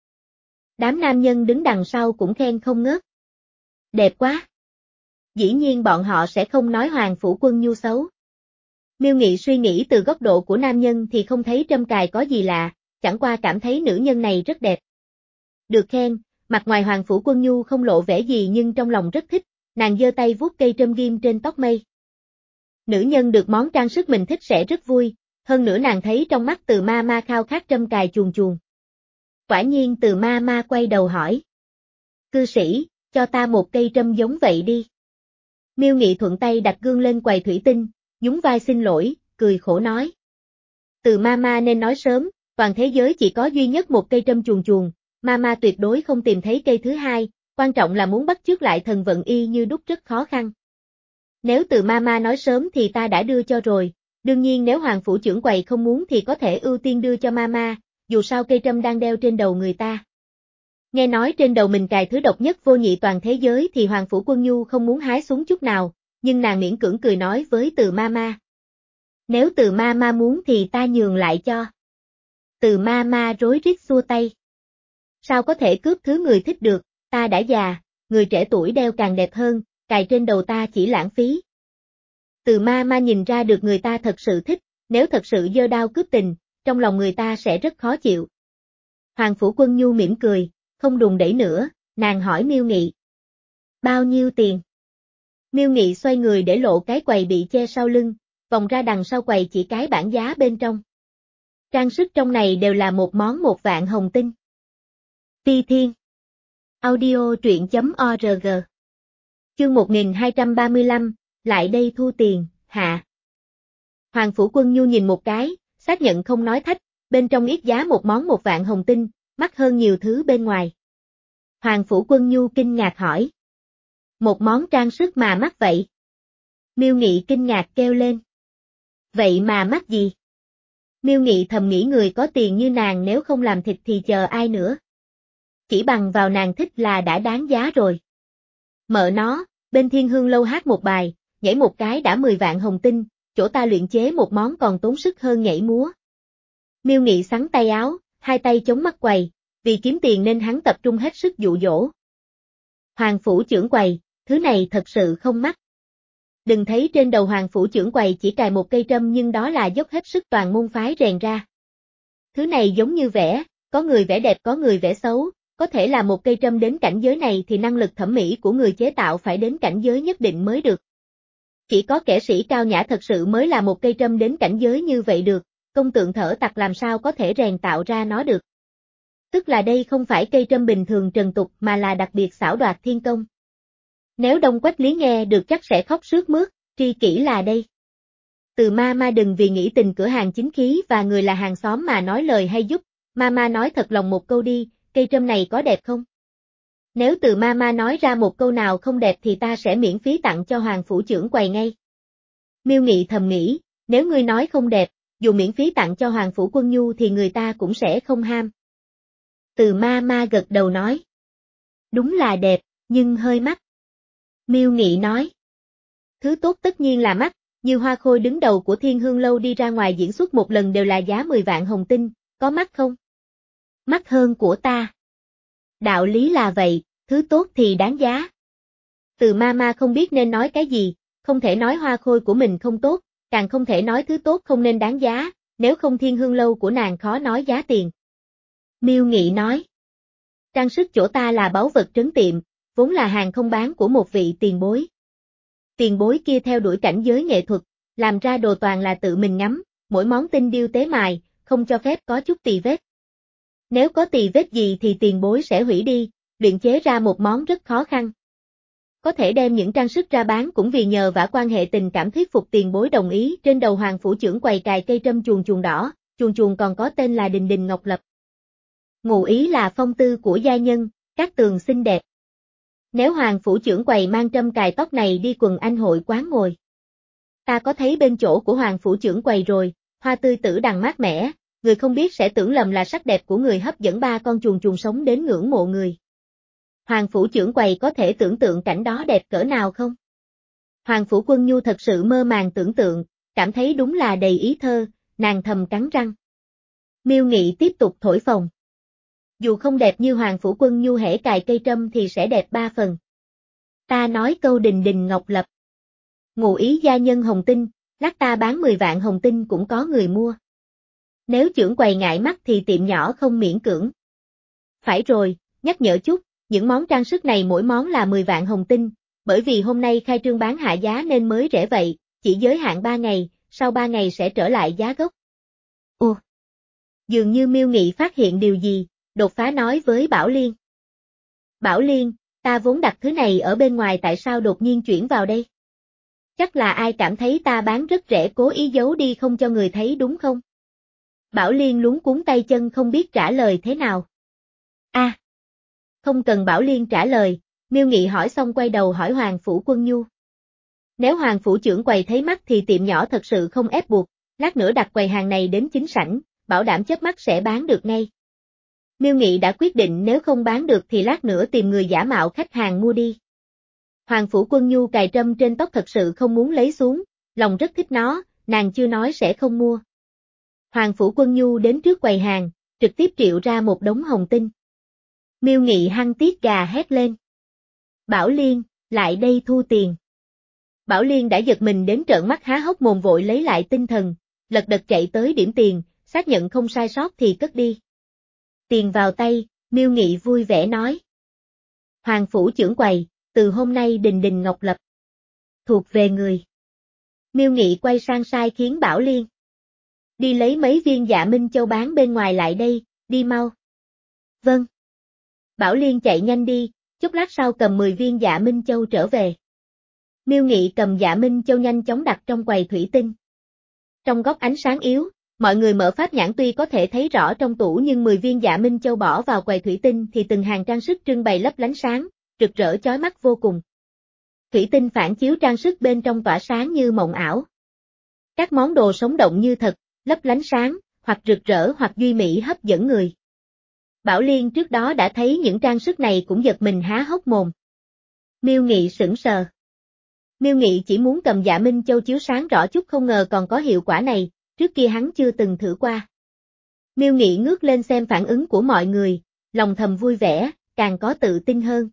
Đám nam nhân đứng đằng sau cũng khen không ngớt. Đẹp quá. Dĩ nhiên bọn họ sẽ không nói Hoàng Phủ Quân Nhu xấu. Miêu Nghị suy nghĩ từ góc độ của nam nhân thì không thấy trâm cài có gì lạ, chẳng qua cảm thấy nữ nhân này rất đẹp. Được khen, mặt ngoài Hoàng Phủ Quân Nhu không lộ vẻ gì nhưng trong lòng rất thích, nàng giơ tay vuốt cây trâm ghim trên tóc mây. Nữ nhân được món trang sức mình thích sẽ rất vui, hơn nữa nàng thấy trong mắt Từ Mama khao khát trâm cài chuồn chuồn. Quả nhiên Từ Mama quay đầu hỏi. Cư sĩ, cho ta một cây trâm giống vậy đi. Miêu Nghị thuận tay đặt gương lên quầy thủy tinh, nhún vai xin lỗi, cười khổ nói. Từ Mama nên nói sớm, toàn thế giới chỉ có duy nhất một cây trâm chuồn chuồn, Mama tuyệt đối không tìm thấy cây thứ hai, quan trọng là muốn bắt chước lại thần vận y như đúc rất khó khăn. Nếu Từ Mama nói sớm thì ta đã đưa cho rồi, đương nhiên nếu Hoàng Phủ trưởng quầy không muốn thì có thể ưu tiên đưa cho Mama, dù sao cây trâm đang đeo trên đầu người ta. Nghe nói trên đầu mình cài thứ độc nhất vô nhị toàn thế giới thì Hoàng Phủ Quân Nhu không muốn hái xuống chút nào, nhưng nàng miễn cưỡng cười nói với Từ Mama. Nếu Từ Mama muốn thì ta nhường lại cho. Từ Mama rối rít xua tay. Sao có thể cướp thứ người thích được, ta đã già, người trẻ tuổi đeo càng đẹp hơn, cài trên đầu ta chỉ lãng phí. Từ Mama nhìn ra được người ta thật sự thích, nếu thật sự giơ đao cướp tình, trong lòng người ta sẽ rất khó chịu. Hoàng Phủ Quân Nhu mỉm cười, không đùn đẩy nữa, nàng hỏi Miêu Nghị. Bao nhiêu tiền? Miêu Nghị xoay người để lộ cái quầy bị che sau lưng, vòng ra đằng sau quầy chỉ cái bảng giá bên trong. Trang sức trong này đều là một món một vạn hồng tinh. Ti Thiên. Audio truyện.org. Chương một nghìn hai trăm ba mươi lăm, lại đây thu tiền, hạ. Hoàng Phủ Quân Nhu nhìn một cái, xác nhận không nói thách, bên trong yết giá một món một vạn hồng tinh, mắc hơn nhiều thứ bên ngoài. Hoàng Phủ Quân Nhu kinh ngạc hỏi. Một món trang sức mà mắc vậy? Miêu Nghị kinh ngạc kêu lên. Vậy mà mắc gì? Miêu Nghị thầm nghĩ người có tiền như nàng nếu không làm thịt thì chờ ai nữa. Chỉ bằng vào nàng thích là đã đáng giá rồi. Mợ nó, bên Thiên Hương Lâu hát một bài, nhảy một cái đã mười vạn hồng tinh, chỗ ta luyện chế một món còn tốn sức hơn nhảy múa. Miêu Nghị xắn tay áo, hai tay chống mắt quầy, vì kiếm tiền nên hắn tập trung hết sức dụ dỗ. Hoàng Phủ trưởng quầy, thứ này thật sự không mắc. Đừng thấy trên đầu Hoàng Phủ trưởng quầy chỉ cài một cây trâm nhưng đó là dốc hết sức toàn môn phái rèn ra. Thứ này giống như vẽ, có người vẽ đẹp có người vẽ xấu, có thể là một cây trâm đến cảnh giới này thì năng lực thẩm mỹ của người chế tạo phải đến cảnh giới nhất định mới được. Chỉ có kẻ sĩ cao nhã thật sự mới là một cây trâm đến cảnh giới như vậy được, công tượng thở tặc làm sao có thể rèn tạo ra nó được. Tức là đây không phải cây trâm bình thường trần tục mà là đặc biệt xảo đoạt thiên công. Nếu Đông Quách Lý nghe được chắc sẽ khóc sướt mướt, tri kỷ là đây. Từ ma ma đừng vì nghĩ tình cửa hàng chính khí và người là hàng xóm mà nói lời hay giúp, ma ma nói thật lòng một câu đi, cây trâm này có đẹp không? Nếu từ ma ma nói ra một câu nào không đẹp thì ta sẽ miễn phí tặng cho Hoàng phủ trưởng quầy ngay. Miêu Nghị thầm nghĩ, nếu ngươi nói không đẹp, dù miễn phí tặng cho Hoàng phủ Quân Nhu thì người ta cũng sẽ không ham. Từ ma ma gật đầu nói. Đúng là đẹp, nhưng hơi mắc. Miêu Nghị nói. Thứ tốt tất nhiên là mắc, như Hoa Khôi đứng đầu của Thiên Hương Lâu đi ra ngoài diễn xuất một lần đều là giá mười vạn hồng tinh, có mắc không? Mắc hơn của ta. Đạo lý là vậy, thứ tốt thì đáng giá. Từ ma ma không biết nên nói cái gì, không thể nói Hoa Khôi của mình không tốt, càng không thể nói thứ tốt không nên đáng giá, nếu không Thiên Hương Lâu của nàng khó nói giá tiền. Miêu Nghị nói. Trang sức chỗ ta là báu vật trấn tiệm, vốn là hàng không bán của một vị tiền bối. Tiền bối kia theo đuổi cảnh giới nghệ thuật, làm ra đồ toàn là tự mình ngắm, mỗi món tinh điêu tế mài, không cho phép có chút tì vết. Nếu có tì vết gì thì tiền bối sẽ hủy đi, luyện chế ra một món rất khó khăn. Có thể đem những trang sức ra bán cũng vì nhờ vả quan hệ tình cảm thuyết phục tiền bối đồng ý. Trên đầu Hoàng phủ trưởng quầy cài cây trâm chuồn chuồn đỏ, chuồn chuồn còn có tên là Đình Đình Ngọc Lập. Ngụ ý là phong tư của gia nhân, các tường xinh đẹp. Nếu Hoàng phủ trưởng quầy mang trâm cài tóc này đi quần anh hội quán ngồi. Ta có thấy bên chỗ của Hoàng phủ trưởng quầy rồi, hoa tươi tử đằng mát mẻ, người không biết sẽ tưởng lầm là sắc đẹp của người hấp dẫn ba con chuồn chuồn sống đến ngưỡng mộ người. Hoàng phủ trưởng quầy có thể tưởng tượng cảnh đó đẹp cỡ nào không? Hoàng phủ Quân Nhu thật sự mơ màng tưởng tượng, cảm thấy đúng là đầy ý thơ, nàng thầm cắn răng. Miêu Nghị tiếp tục thổi phồng. Dù không đẹp như Hoàng phủ Quân Nhu hễ cài cây trâm thì sẽ đẹp ba phần. Ta nói câu Đình Đình Ngọc Lập. Ngụ ý gia nhân hồng tinh, lát ta bán mười vạn hồng tinh cũng có người mua. Nếu trưởng quầy ngại mắt thì tiệm nhỏ không miễn cưỡng. Phải rồi, nhắc nhở chút, những món trang sức này mỗi món là mười vạn hồng tinh, bởi vì hôm nay khai trương bán hạ giá nên mới rẻ vậy, chỉ giới hạn ba ngày, sau ba ngày sẽ trở lại giá gốc. Ồ! Dường như Miêu Nghị phát hiện điều gì, đột phá nói với Bảo Liên. Bảo Liên, ta vốn đặt thứ này ở bên ngoài tại sao đột nhiên chuyển vào đây? Chắc là ai cảm thấy ta bán rất rẻ cố ý giấu đi không cho người thấy đúng không? Bảo Liên luống cuống tay chân không biết trả lời thế nào. A, à, không cần Bảo Liên trả lời, Miêu Nghị hỏi xong quay đầu hỏi Hoàng phủ Quân Nhu. Nếu Hoàng phủ trưởng quầy thấy mắt thì tiệm nhỏ thật sự không ép buộc, lát nữa đặt quầy hàng này đến chính sảnh, bảo đảm chớp mắt sẽ bán được ngay. Miêu Nghị đã quyết định nếu không bán được thì lát nữa tìm người giả mạo khách hàng mua đi. Hoàng phủ Quân Nhu cài trâm trên tóc thật sự không muốn lấy xuống, lòng rất thích nó, nàng chưa nói sẽ không mua. Hoàng phủ Quân Nhu đến trước quầy hàng, trực tiếp triệu ra một đống hồng tinh. Miêu Nghị hăng tiết gà hét lên. Bảo Liên, lại đây thu tiền. Bảo Liên đã giật mình đến trợn mắt há hốc mồm vội lấy lại tinh thần, lật đật chạy tới điểm tiền, xác nhận không sai sót thì cất đi. Tiền vào tay, Miêu Nghị vui vẻ nói. Hoàng phủ trưởng quầy, từ hôm nay Đình Đình Ngọc Lập thuộc về người. Miêu Nghị quay sang sai khiến Bảo Liên. Đi lấy mấy viên Dạ Minh Châu bán bên ngoài lại đây, đi mau. Vâng. Bảo Liên chạy nhanh đi, chút lát sau cầm mười viên Dạ Minh Châu trở về. Miêu Nghị cầm Dạ Minh Châu nhanh chóng đặt trong quầy thủy tinh. Trong góc ánh sáng yếu, mọi người mở pháp nhãn tuy có thể thấy rõ trong tủ nhưng mười viên Dạ Minh Châu bỏ vào quầy thủy tinh thì từng hàng trang sức trưng bày lấp lánh sáng, rực rỡ chói mắt vô cùng. Thủy tinh phản chiếu trang sức bên trong tỏa sáng như mộng ảo. Các món đồ sống động như thật, lấp lánh sáng, hoặc rực rỡ hoặc duy mỹ hấp dẫn người. Bảo Liên trước đó đã thấy những trang sức này cũng giật mình há hốc mồm. Miêu Nghị sững sờ. Miêu Nghị chỉ muốn cầm Dạ Minh Châu chiếu sáng rõ chút không ngờ còn có hiệu quả này, trước kia hắn chưa từng thử qua. Miêu Nghị ngước lên xem phản ứng của mọi người, lòng thầm vui vẻ, càng có tự tin hơn.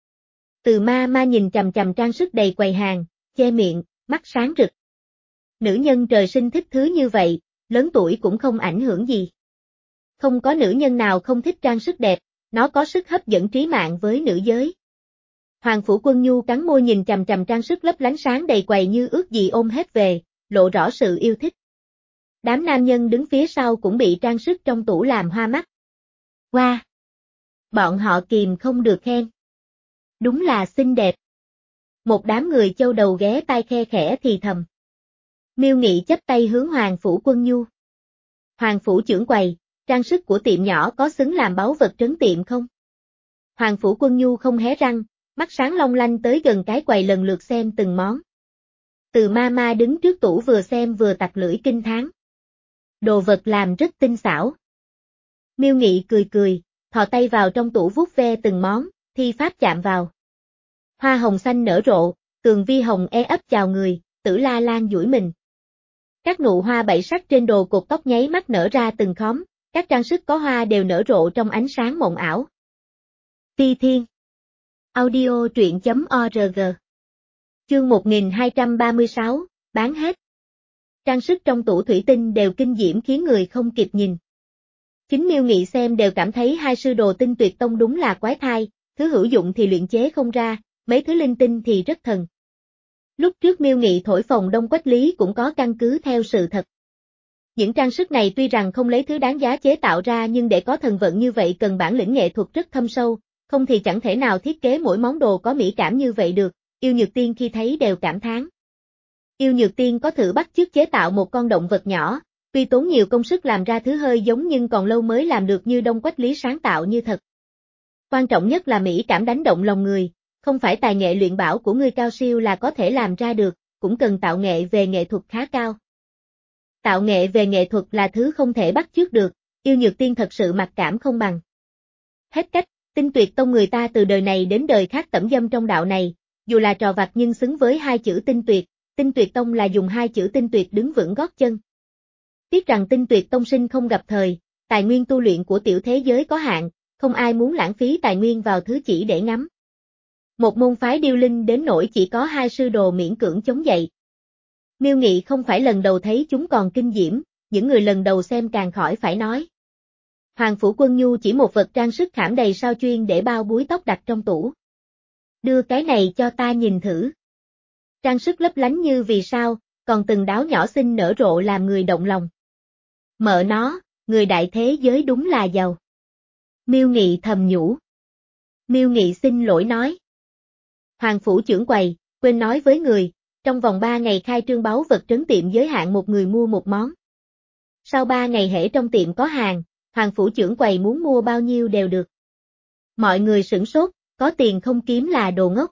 Từ ma ma nhìn chằm chằm trang sức đầy quầy hàng, che miệng, mắt sáng rực. Nữ nhân trời sinh thích thứ như vậy, lớn tuổi cũng không ảnh hưởng gì. Không có nữ nhân nào không thích trang sức đẹp, nó có sức hấp dẫn trí mạng với nữ giới. Hoàng phủ Quân Nhu cắn môi nhìn chằm chằm trang sức lấp lánh sáng đầy quầy như ước gì ôm hết về, lộ rõ sự yêu thích. Đám nam nhân đứng phía sau cũng bị trang sức trong tủ làm hoa mắt. Wow! Bọn họ kìm không được khen. Đúng là xinh đẹp. Một đám người châu đầu ghé tai khe khẽ thì thầm. Miêu Nghị chắp tay hướng Hoàng Phủ Quân Nhu. Hoàng Phủ trưởng quầy, trang sức của tiệm nhỏ có xứng làm báu vật trấn tiệm không? Hoàng Phủ Quân Nhu không hé răng, mắt sáng long lanh tới gần cái quầy lần lượt xem từng món. Từ ma ma đứng trước tủ vừa xem vừa tặc lưỡi kinh thán. Đồ vật làm rất tinh xảo. Miêu Nghị cười cười, thò tay vào trong tủ vuốt ve từng món, thi pháp chạm vào. Hoa hồng xanh nở rộ, tường vi hồng e ấp chào người, Tử La Lan duỗi mình. Các nụ hoa bảy sắc trên đồ cột tóc nháy mắt nở ra từng khóm, các trang sức có hoa đều nở rộ trong ánh sáng mộng ảo. Ti Thiên. Audio truyện chấm org. Chương một nghìn hai trăm ba mươi sáu, bán hết. Trang sức trong tủ thủy tinh đều kinh diễm khiến người không kịp nhìn. Chính Miêu Nghị xem đều cảm thấy hai sư đồ Tinh Tuyệt Tông đúng là quái thai, thứ hữu dụng thì luyện chế không ra, mấy thứ linh tinh thì rất thần. Lúc trước Miêu Nghị thổi phồng Đông Quách Lý cũng có căn cứ theo sự thật. Những trang sức này tuy rằng không lấy thứ đáng giá chế tạo ra nhưng để có thần vận như vậy cần bản lĩnh nghệ thuật rất thâm sâu, không thì chẳng thể nào thiết kế mỗi món đồ có mỹ cảm như vậy được, Yêu Nhược Tiên khi thấy đều cảm thán. Yêu Nhược Tiên có thử bắt chước chế tạo một con động vật nhỏ, tuy tốn nhiều công sức làm ra thứ hơi giống nhưng còn lâu mới làm được như Đông Quách Lý sáng tạo như thật. Quan trọng nhất là mỹ cảm đánh động lòng người, không phải tài nghệ luyện bảo của ngươi cao siêu là có thể làm ra được, cũng cần tạo nghệ về nghệ thuật khá cao. Tạo nghệ về nghệ thuật là thứ không thể bắt chước được, Yêu Nhược Tiên thật sự mặc cảm không bằng. Hết cách, Tinh Tuyệt Tông người ta từ đời này đến đời khác tẩm dâm trong đạo này, dù là trò vặt nhưng xứng với hai chữ Tinh Tuyệt, Tinh Tuyệt Tông là dùng hai chữ Tinh Tuyệt đứng vững gót chân. Tiếc rằng Tinh Tuyệt Tông sinh không gặp thời, tài nguyên tu luyện của tiểu thế giới có hạn, không ai muốn lãng phí tài nguyên vào thứ chỉ để ngắm. Một môn phái điêu linh đến nỗi chỉ có hai sư đồ miễn cưỡng chống dậy. Miêu Nghị không phải lần đầu thấy chúng còn kinh diễm, những người lần đầu xem càng khỏi phải nói. Hoàng Phủ Quân Nhu chỉ một vật trang sức khảm đầy sao chuyên để bao búi tóc đặt trong tủ. Đưa cái này cho ta nhìn thử. Trang sức lấp lánh như vì sao, còn từng đáo nhỏ xinh nở rộ làm người động lòng. Mợ nó, người đại thế giới đúng là giàu. Miêu Nghị thầm nhủ. Miêu Nghị xin lỗi nói. Hoàng Phủ trưởng quầy, quên nói với người, trong vòng ba ngày khai trương báu vật trấn tiệm giới hạn một người mua một món. Sau ba ngày hễ trong tiệm có hàng, Hoàng Phủ trưởng quầy muốn mua bao nhiêu đều được. Mọi người sửng sốt, có tiền không kiếm là đồ ngốc.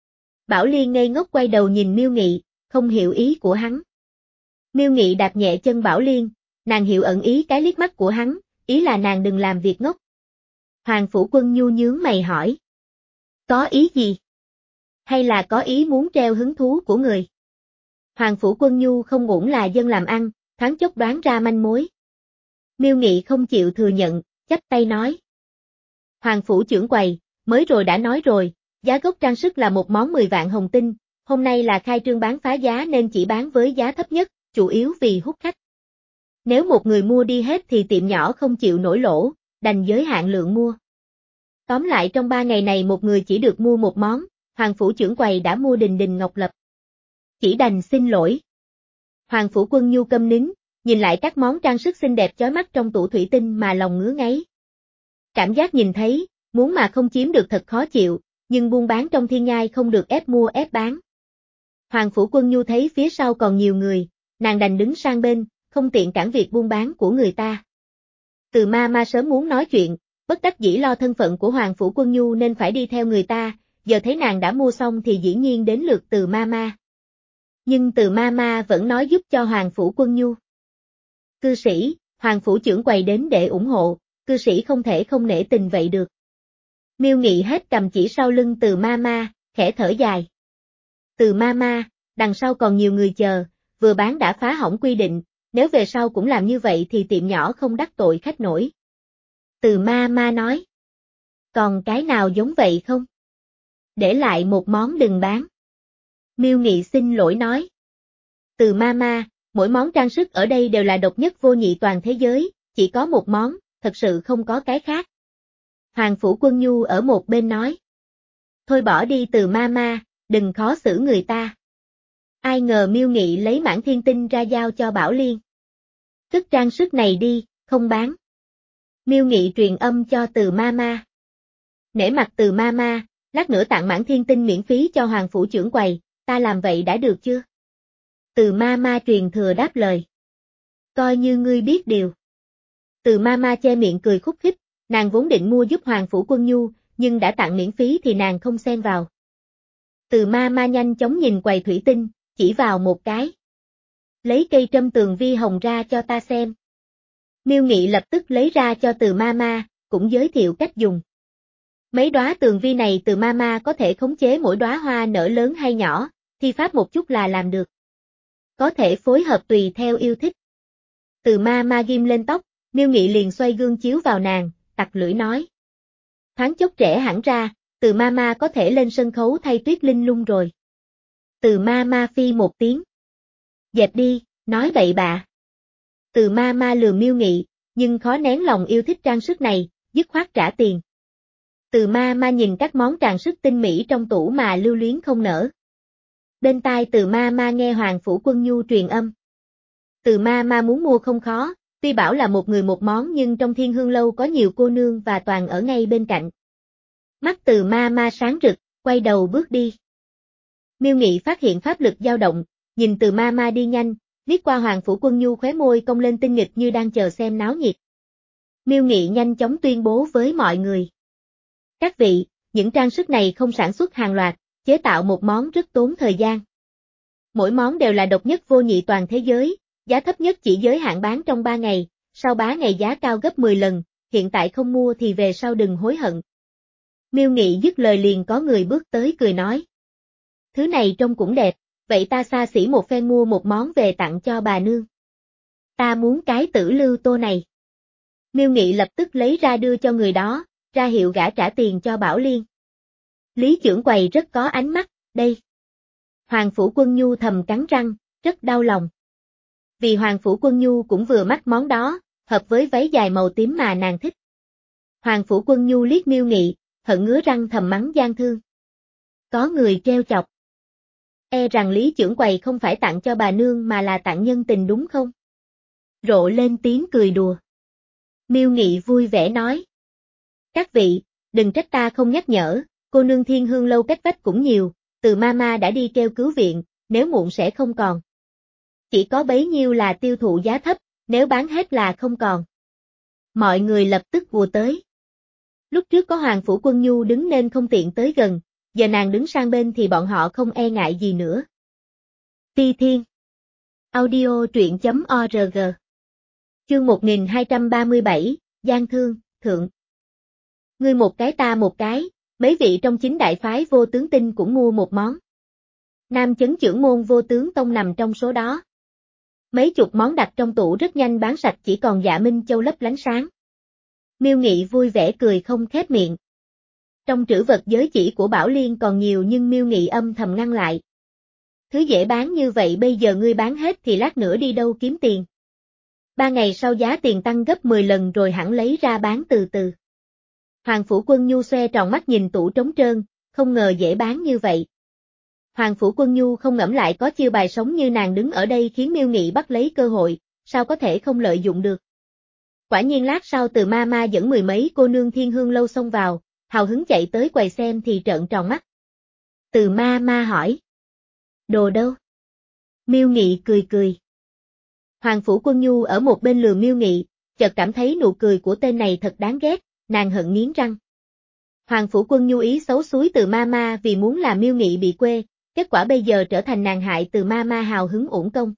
Bảo Liên ngây ngốc quay đầu nhìn Miêu Nghị, không hiểu ý của hắn. Miêu Nghị đạp nhẹ chân Bảo Liên, nàng hiểu ẩn ý cái liếc mắt của hắn, ý là nàng đừng làm việc ngốc. Hoàng Phủ Quân Nhu nhướng mày hỏi. Có ý gì? Hay là có ý muốn treo hứng thú của người? Hoàng Phủ Quân Nhu không uổng là dân làm ăn, thoáng chốc đoán ra manh mối. Miêu Nghị không chịu thừa nhận, chắp tay nói. Hoàng Phủ trưởng quầy, mới rồi đã nói rồi, giá gốc trang sức là một món mười vạn hồng tinh, hôm nay là khai trương bán phá giá nên chỉ bán với giá thấp nhất, chủ yếu vì hút khách. Nếu một người mua đi hết thì tiệm nhỏ không chịu nổi lỗ, đành giới hạn lượng mua. Tóm lại trong ba ngày này một người chỉ được mua một món, Hoàng Phủ trưởng quầy đã mua Đình Đình Ngọc Lập. Chỉ đành xin lỗi. Hoàng Phủ Quân Nhu câm nín, nhìn lại các món trang sức xinh đẹp chói mắt trong tủ thủy tinh mà lòng ngứa ngáy. Cảm giác nhìn thấy, muốn mà không chiếm được thật khó chịu, nhưng buôn bán trong thiên nhai không được ép mua ép bán. Hoàng Phủ Quân Nhu thấy phía sau còn nhiều người, nàng đành đứng sang bên, không tiện cản việc buôn bán của người ta. Từ ma ma sớm muốn nói chuyện, bất đắc dĩ lo thân phận của Hoàng Phủ Quân Nhu nên phải đi theo người ta, giờ thấy nàng đã mua xong thì dĩ nhiên đến lượt Từ ma ma. Nhưng Từ ma ma vẫn nói giúp cho Hoàng Phủ Quân Nhu. Cư sĩ, Hoàng Phủ trưởng quầy đến để ủng hộ, cư sĩ không thể không nể tình vậy được. Miêu Nghị hết cầm chỉ sau lưng Từ ma ma, khẽ thở dài. Từ ma ma, đằng sau còn nhiều người chờ, vừa bán đã phá hỏng quy định, nếu về sau cũng làm như vậy thì tiệm nhỏ không đắc tội khách nổi. Từ ma ma nói. Còn cái nào giống vậy không? Để lại một món đừng bán. Miêu Nghị xin lỗi nói. Từ ma ma, mỗi món trang sức ở đây đều là độc nhất vô nhị toàn thế giới, chỉ có một món, thật sự không có cái khác. Hoàng Phủ Quân Nhu ở một bên nói. Thôi bỏ đi Từ ma ma, đừng khó xử người ta. Ai ngờ Miêu Nghị lấy Mãn Thiên Tinh ra giao cho Bảo Liên. Cất trang sức này đi, không bán. Miêu Nghị truyền âm cho Từ Mama. Nể mặt Từ Mama, lát nữa tặng mãn thiên tinh miễn phí cho Hoàng phủ trưởng quầy, ta làm vậy đã được chưa? Từ Mama truyền thừa đáp lời. Coi như ngươi biết điều. Từ Mama che miệng cười khúc khích, nàng vốn định mua giúp Hoàng phủ Quân Nhu, nhưng đã tặng miễn phí thì nàng không xen vào. Từ Mama nhanh chóng nhìn quầy thủy tinh, chỉ vào một cái. Lấy cây trâm tường vi hồng ra cho ta xem. Miêu Nghị lập tức lấy ra cho Từ Mama, cũng giới thiệu cách dùng. Mấy đóa tường vi này Từ Mama có thể khống chế mỗi đóa hoa nở lớn hay nhỏ, thi pháp một chút là làm được. Có thể phối hợp tùy theo yêu thích. Từ Mama ghim lên tóc, Miêu Nghị liền xoay gương chiếu vào nàng, tặc lưỡi nói. Thoáng chốc trẻ hẳn ra, Từ Mama có thể lên sân khấu thay Tuyết Linh Lung rồi. Từ Mama phi một tiếng. Dẹp đi, nói bậy bạ. Từ Mama lườm Miêu Nghị, nhưng khó nén lòng yêu thích trang sức này, dứt khoát trả tiền. Từ Mama nhìn các món trang sức tinh mỹ trong tủ mà lưu luyến không nở. Bên tai Từ Mama nghe Hoàng phủ Quân Nhu truyền âm. Từ Mama muốn mua không khó, tuy bảo là một người một món nhưng trong Thiên Hương Lâu có nhiều cô nương và toàn ở ngay bên cạnh. Mắt Từ Mama sáng rực, quay đầu bước đi. Miêu Nghị phát hiện pháp lực dao động, nhìn Từ Mama đi nhanh, liếc qua Hoàng phủ Quân Nhu khóe môi cong lên tinh nghịch như đang chờ xem náo nhiệt. Miêu Nghị nhanh chóng tuyên bố với mọi người. Các vị, những trang sức này không sản xuất hàng loạt, chế tạo một món rất tốn thời gian. Mỗi món đều là độc nhất vô nhị toàn thế giới, giá thấp nhất chỉ giới hạn bán trong ba ngày, sau ba ngày giá cao gấp mười lần, hiện tại không mua thì về sau đừng hối hận. Miêu Nghị dứt lời liền có người bước tới cười nói. Thứ này trông cũng đẹp, vậy ta xa xỉ một phen mua một món về tặng cho bà nương. Ta muốn cái tử lưu tô này. Miêu Nghị lập tức lấy ra đưa cho người đó, ra hiệu gã trả tiền cho Bảo Liên. Lý trưởng quầy rất có ánh mắt, đây. Hoàng phủ Quân Nhu thầm cắn răng, rất đau lòng. Vì Hoàng phủ Quân Nhu cũng vừa mắt món đó, hợp với váy dài màu tím mà nàng thích. Hoàng phủ Quân Nhu liếc Miêu Nghị, hận ngứa răng thầm mắng gian thương. Có người treo chọc. E rằng Lý trưởng quầy không phải tặng cho bà nương mà là tặng nhân tình đúng không? Rộ lên tiếng cười đùa. Miêu Nghị vui vẻ nói. Các vị, đừng trách ta không nhắc nhở, cô nương Thiên Hương Lâu cách vách cũng nhiều, Từ Mama đã đi kêu cứu viện, nếu muộn sẽ không còn. Chỉ có bấy nhiêu là tiêu thụ giá thấp, nếu bán hết là không còn. Mọi người lập tức ùa tới. Lúc trước có Hoàng phủ Quân Nhu đứng nên không tiện tới gần, giờ nàng đứng sang bên thì bọn họ không e ngại gì nữa. Ti Thiên Audio truyện chấm org Chương một nghìn hai trăm ba mươi bảy, Gian Thương, Thượng. Ngươi một cái ta một cái, mấy vị trong chính đại phái Vô Tướng Tinh cũng mua một món. Nam chấn trưởng môn Vô Tướng Tông nằm trong số đó. Mấy chục món đặt trong tủ rất nhanh bán sạch chỉ còn Dạ Minh Châu lấp lánh sáng. Miêu Nghị vui vẻ cười không khép miệng. Trong trữ vật giới chỉ của Bảo Liên còn nhiều nhưng Miêu Nghị âm thầm ngăn lại. Thứ dễ bán như vậy bây giờ ngươi bán hết thì lát nữa đi đâu kiếm tiền. Ba ngày sau giá tiền tăng gấp mười lần rồi hẳn lấy ra bán từ từ. Hoàng phủ Quân Nhu xoe tròn mắt nhìn tủ trống trơn, không ngờ dễ bán như vậy. Hoàng phủ Quân Nhu không ngẫm lại có chiêu bài sống như nàng đứng ở đây khiến Miêu Nghị bắt lấy cơ hội, sao có thể không lợi dụng được. Quả nhiên lát sau Từ Mama dẫn mười mấy cô nương Thiên Hương Lâu xông vào, hào hứng chạy tới quầy xem thì trợn tròn mắt. Từ Mama hỏi. Đồ đâu? Miêu Nghị cười cười. Hoàng phủ Quân Nhu ở một bên lườm Miêu Nghị, chợt cảm thấy nụ cười của tên này thật đáng ghét, nàng hận nghiến răng. Hoàng phủ Quân Nhu ý xấu xúi Từ Mama vì muốn làm Miêu Nghị bị quê, kết quả bây giờ trở thành nàng hại Từ Mama hào hứng uổng công.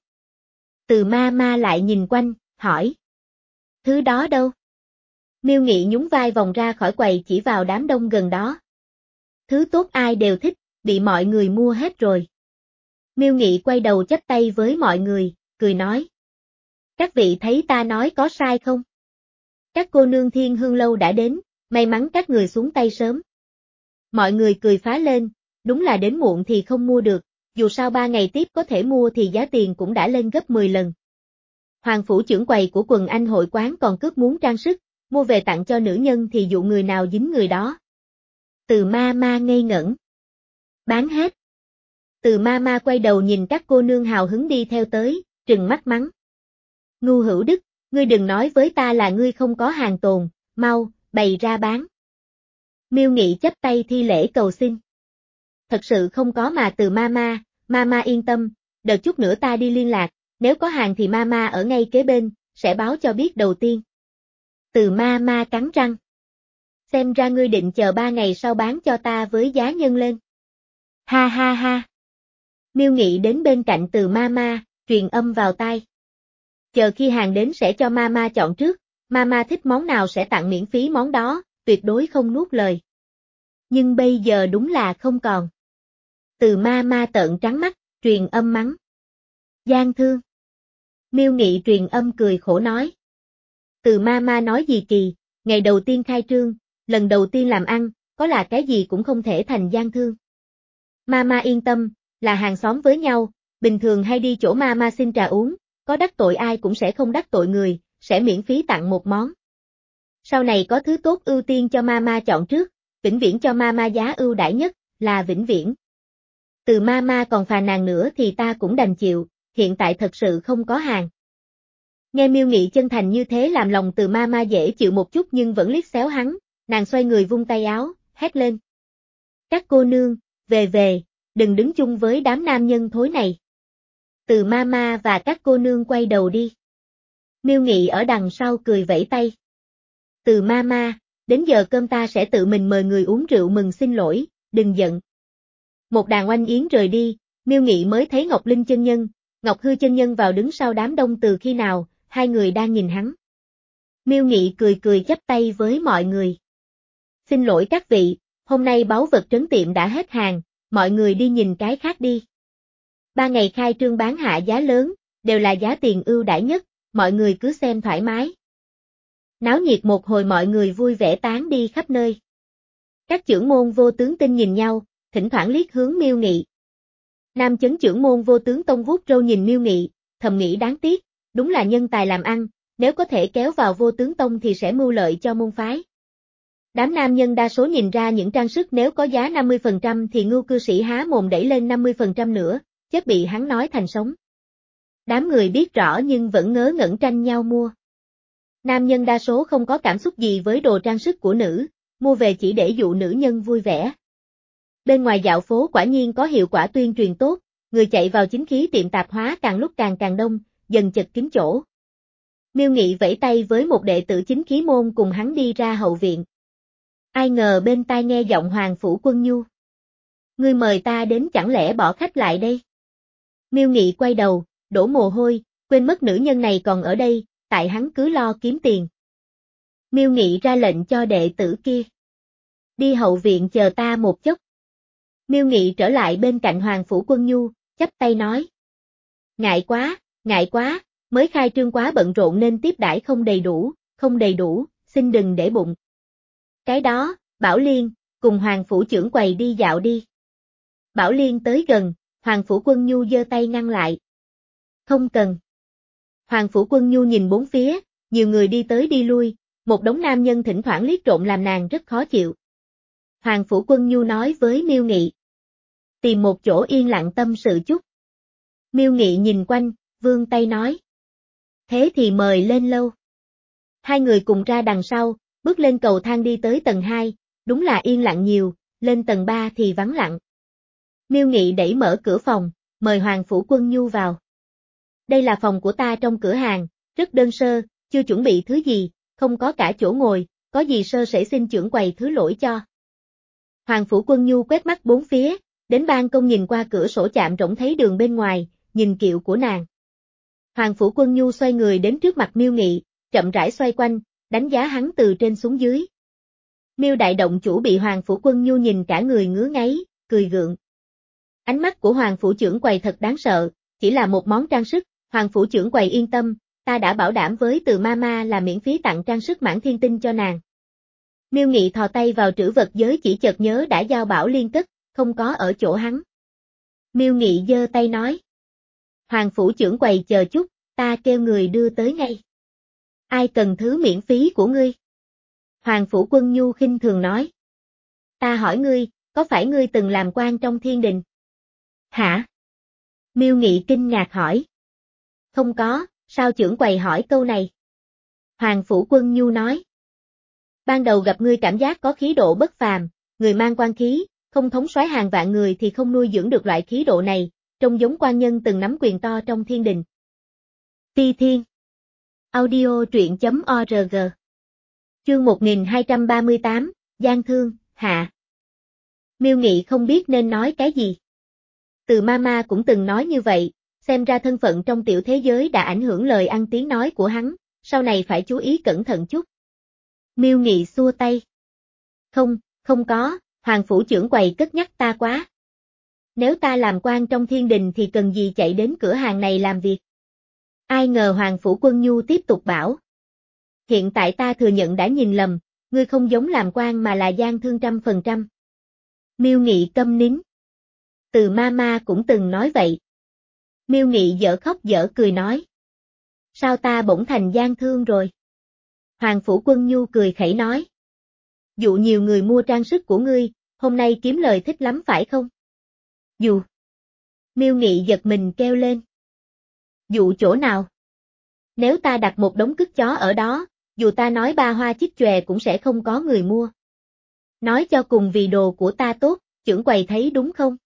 Từ Mama lại nhìn quanh, hỏi. Thứ đó đâu? Miêu Nghị nhún vai vòng ra khỏi quầy chỉ vào đám đông gần đó. Thứ tốt ai đều thích, bị mọi người mua hết rồi. Miêu Nghị quay đầu chắp tay với mọi người, cười nói. Các vị thấy ta nói có sai không? Các cô nương Thiên Hương Lâu đã đến, may mắn các người xuống tay sớm. Mọi người cười phá lên, đúng là đến muộn thì không mua được, dù sao ba ngày tiếp có thể mua thì giá tiền cũng đã lên gấp mười lần. Hoàng phủ trưởng quầy của quần anh hội quán còn cướp muốn trang sức, mua về tặng cho nữ nhân thì dụ người nào dính người đó. Từ Mama ngây ngẩn. Bán hết. Từ Mama quay đầu nhìn các cô nương hào hứng đi theo tới, trừng mắt mắng. Ngu Hữu Đức, ngươi đừng nói với ta là ngươi không có hàng tồn, mau, bày ra bán. Miêu Nghị chắp tay thi lễ cầu xin. Thật sự không có mà Từ Mama, Mama yên tâm, đợi chút nữa ta đi liên lạc, nếu có hàng thì Mama ở ngay kế bên, sẽ báo cho biết đầu tiên. Từ Mama cắn răng. Xem ra ngươi định chờ ba ngày sau bán cho ta với giá nhân lên. Ha ha ha. Miêu Nghị đến bên cạnh Từ Mama, truyền âm vào tai. Chờ khi hàng đến sẽ cho Mama chọn trước, Mama thích món nào sẽ tặng miễn phí món đó, tuyệt đối không nuốt lời. Nhưng bây giờ đúng là không còn. Từ Mama trợn trắng mắt, truyền âm mắng. Gian thương. Miêu Nghị truyền âm cười khổ nói. Từ Mama nói gì kỳ, ngày đầu tiên khai trương, lần đầu tiên làm ăn, có là cái gì cũng không thể thành gian thương. Mama yên tâm, là hàng xóm với nhau, bình thường hay đi chỗ Mama xin trà uống, có đắc tội ai cũng sẽ không đắc tội người, sẽ miễn phí tặng một món. Sau này có thứ tốt ưu tiên cho Mama chọn trước, vĩnh viễn cho Mama giá ưu đãi nhất, là vĩnh viễn. Từ Mama còn phàn nàn nữa thì ta cũng đành chịu, hiện tại thật sự không có hàng. Nghe Miêu Nghị chân thành như thế làm lòng Từ Mama dễ chịu một chút nhưng vẫn liếc xéo hắn, nàng xoay người vung tay áo, hét lên. Các cô nương, về về, đừng đứng chung với đám nam nhân thối này. Từ Mama và các cô nương quay đầu đi. Miêu Nghị ở đằng sau cười vẫy tay. Từ Mama, đến giờ cơm ta sẽ tự mình mời người uống rượu mừng xin lỗi, đừng giận. Một đàn oanh yến rời đi, Miêu Nghị mới thấy Ngọc Linh chân nhân, Ngọc Hư chân nhân vào đứng sau đám đông từ khi nào, hai người đang nhìn hắn. Miêu Nghị cười cười chắp tay với mọi người. Xin lỗi các vị, hôm nay báu vật trấn tiệm đã hết hàng, mọi người đi nhìn cái khác đi. Ba ngày khai trương bán hạ giá lớn, đều là giá tiền ưu đãi nhất, mọi người cứ xem thoải mái. Náo nhiệt một hồi mọi người vui vẻ tán đi khắp nơi. Các chưởng môn vô tướng tinh nhìn nhau, thỉnh thoảng liếc hướng Miêu Nghị. Nam chấn chưởng môn vô tướng tông vuốt râu nhìn Miêu Nghị, thầm nghĩ đáng tiếc, đúng là nhân tài làm ăn, nếu có thể kéo vào vô tướng tông thì sẽ mưu lợi cho môn phái. Đám nam nhân đa số nhìn ra những trang sức nếu có giá năm mươi phần trăm thì Ngưu cư sĩ há mồm đẩy lên năm mươi phần trăm nữa, chết bị hắn nói thành sống. Đám người biết rõ nhưng vẫn ngớ ngẩn tranh nhau mua. Nam nhân đa số không có cảm xúc gì với đồ trang sức của nữ, mua về chỉ để dụ nữ nhân vui vẻ. Bên ngoài dạo phố quả nhiên có hiệu quả tuyên truyền tốt, người chạy vào chính khí tiệm tạp hóa càng lúc càng càng đông, dần chật kín chỗ. Miêu Nghị vẫy tay với một đệ tử chính khí môn cùng hắn đi ra hậu viện. Ai ngờ bên tai nghe giọng Hoàng Phủ Quân Nhu. Ngươi mời ta đến chẳng lẽ bỏ khách lại đây? Miêu Nghị quay đầu, đổ mồ hôi, quên mất nữ nhân này còn ở đây, tại hắn cứ lo kiếm tiền. Miêu Nghị ra lệnh cho đệ tử kia. Đi hậu viện chờ ta một chốc. Miêu Nghị trở lại bên cạnh Hoàng Phủ Quân Nhu, chắp tay nói. Ngại quá, ngại quá, mới khai trương quá bận rộn nên tiếp đãi không đầy đủ, không đầy đủ, xin đừng để bụng. Cái đó, Bảo Liên, cùng Hoàng Phủ trưởng quầy đi dạo đi. Bảo Liên tới gần, Hoàng Phủ Quân Nhu giơ tay ngăn lại. Không cần. Hoàng Phủ Quân Nhu nhìn bốn phía, nhiều người đi tới đi lui, một đống nam nhân thỉnh thoảng liếc trộm làm nàng rất khó chịu. Hoàng Phủ Quân Nhu nói với Miêu Nghị. Tìm một chỗ yên lặng tâm sự chút. Miêu Nghị nhìn quanh, vươn tay nói. Thế thì mời lên lâu. Hai người cùng ra đằng sau, bước lên cầu thang đi tới tầng hai, đúng là yên lặng nhiều, lên tầng ba thì vắng lặng. Miêu Nghị đẩy mở cửa phòng, mời Hoàng Phủ Quân Nhu vào. Đây là phòng của ta trong cửa hàng, rất đơn sơ, chưa chuẩn bị thứ gì, không có cả chỗ ngồi, có gì sơ sẩy xin trưởng quầy thứ lỗi cho. Hoàng Phủ Quân Nhu quét mắt bốn phía, đến ban công nhìn qua cửa sổ chạm rỗng thấy đường bên ngoài, nhìn kiệu của nàng. Hoàng Phủ Quân Nhu xoay người đến trước mặt Miêu Nghị, chậm rãi xoay quanh, đánh giá hắn từ trên xuống dưới. Miêu đại động chủ bị Hoàng Phủ Quân Nhu nhìn cả người ngứa ngáy, cười gượng. Ánh mắt của Hoàng Phủ trưởng quầy thật đáng sợ, chỉ là một món trang sức, Hoàng Phủ trưởng quầy yên tâm, ta đã bảo đảm với Từ Mama là miễn phí tặng trang sức mãn thiên tinh cho nàng. Miêu Nghị thò tay vào trữ vật giới chỉ chợt nhớ đã giao Bảo Liên cất, không có ở chỗ hắn. Miêu Nghị giơ tay nói. Hoàng Phủ trưởng quầy chờ chút, ta kêu người đưa tới ngay. Ai cần thứ miễn phí của ngươi? Hoàng Phủ Quân Nhu khinh thường nói. Ta hỏi ngươi, có phải ngươi từng làm quan trong thiên đình? Hả? Miêu Nghị kinh ngạc hỏi. Không có, Sao trưởng quầy hỏi câu này? Hoàng Phủ Quân Nhu nói. Ban đầu gặp ngươi cảm giác có khí độ bất phàm, người mang quan khí, không thống soái hàng vạn người thì không nuôi dưỡng được loại khí độ này, trông giống quan nhân từng nắm quyền to trong thiên đình. Ti Thiên. Audio truyện chấm org. Chương một nghìn hai trăm ba mươi tám, Gian Thương, hạ. Miêu Nghị không biết nên nói cái gì. Từ Mama cũng từng nói như vậy, xem ra thân phận trong tiểu thế giới đã ảnh hưởng lời ăn tiếng nói của hắn, sau này phải chú ý cẩn thận chút. Miêu Nghị xua tay. Không, không có, Hoàng Phủ trưởng quầy cất nhắc ta quá. Nếu ta làm quan trong thiên đình thì cần gì chạy đến cửa hàng này làm việc. Ai ngờ Hoàng Phủ Quân Nhu tiếp tục bảo. Hiện tại ta thừa nhận đã nhìn lầm, ngươi không giống làm quan mà là gian thương trăm phần trăm. Miêu Nghị câm nín. Từ Mama cũng từng nói vậy. Miêu Nghị dở khóc dở cười nói. Sao ta bỗng thành gian thương rồi? Hoàng Phủ Quân Nhu cười khẩy nói. Dụ nhiều người mua trang sức của ngươi, hôm nay kiếm lời thích lắm phải không? Dù. Miêu Nghị giật mình kêu lên. Dụ chỗ nào? Nếu ta đặt một đống cứt chó ở đó, dù ta nói ba hoa chích chòe cũng sẽ không có người mua. Nói cho cùng vì đồ của ta tốt, trưởng quầy thấy đúng không?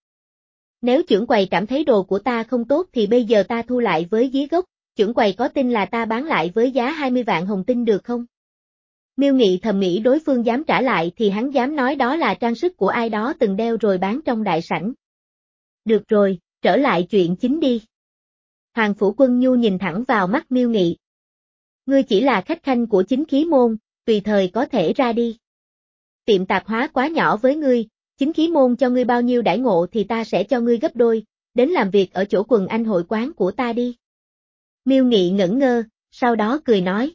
Nếu trưởng quầy cảm thấy đồ của ta không tốt thì bây giờ ta thu lại với giá gốc, trưởng quầy có tin là ta bán lại với giá hai mươi vạn hồng tinh được không? Miêu Nghị thầm nghĩ đối phương dám trả lại thì hắn dám nói đó là trang sức của ai đó từng đeo rồi bán trong đại sảnh. Được rồi, trở lại chuyện chính đi. Hoàng Phủ Quân Nhu nhìn thẳng vào mắt Miêu Nghị. Ngươi chỉ là khách khanh của chính khí môn, tùy thời có thể ra đi. Tiệm tạp hóa quá nhỏ với ngươi, chính khí môn cho ngươi bao nhiêu đãi ngộ thì ta sẽ cho ngươi gấp đôi, đến làm việc ở chỗ quần anh hội quán của ta đi. Miêu Nghị ngẩn ngơ, sau đó cười nói.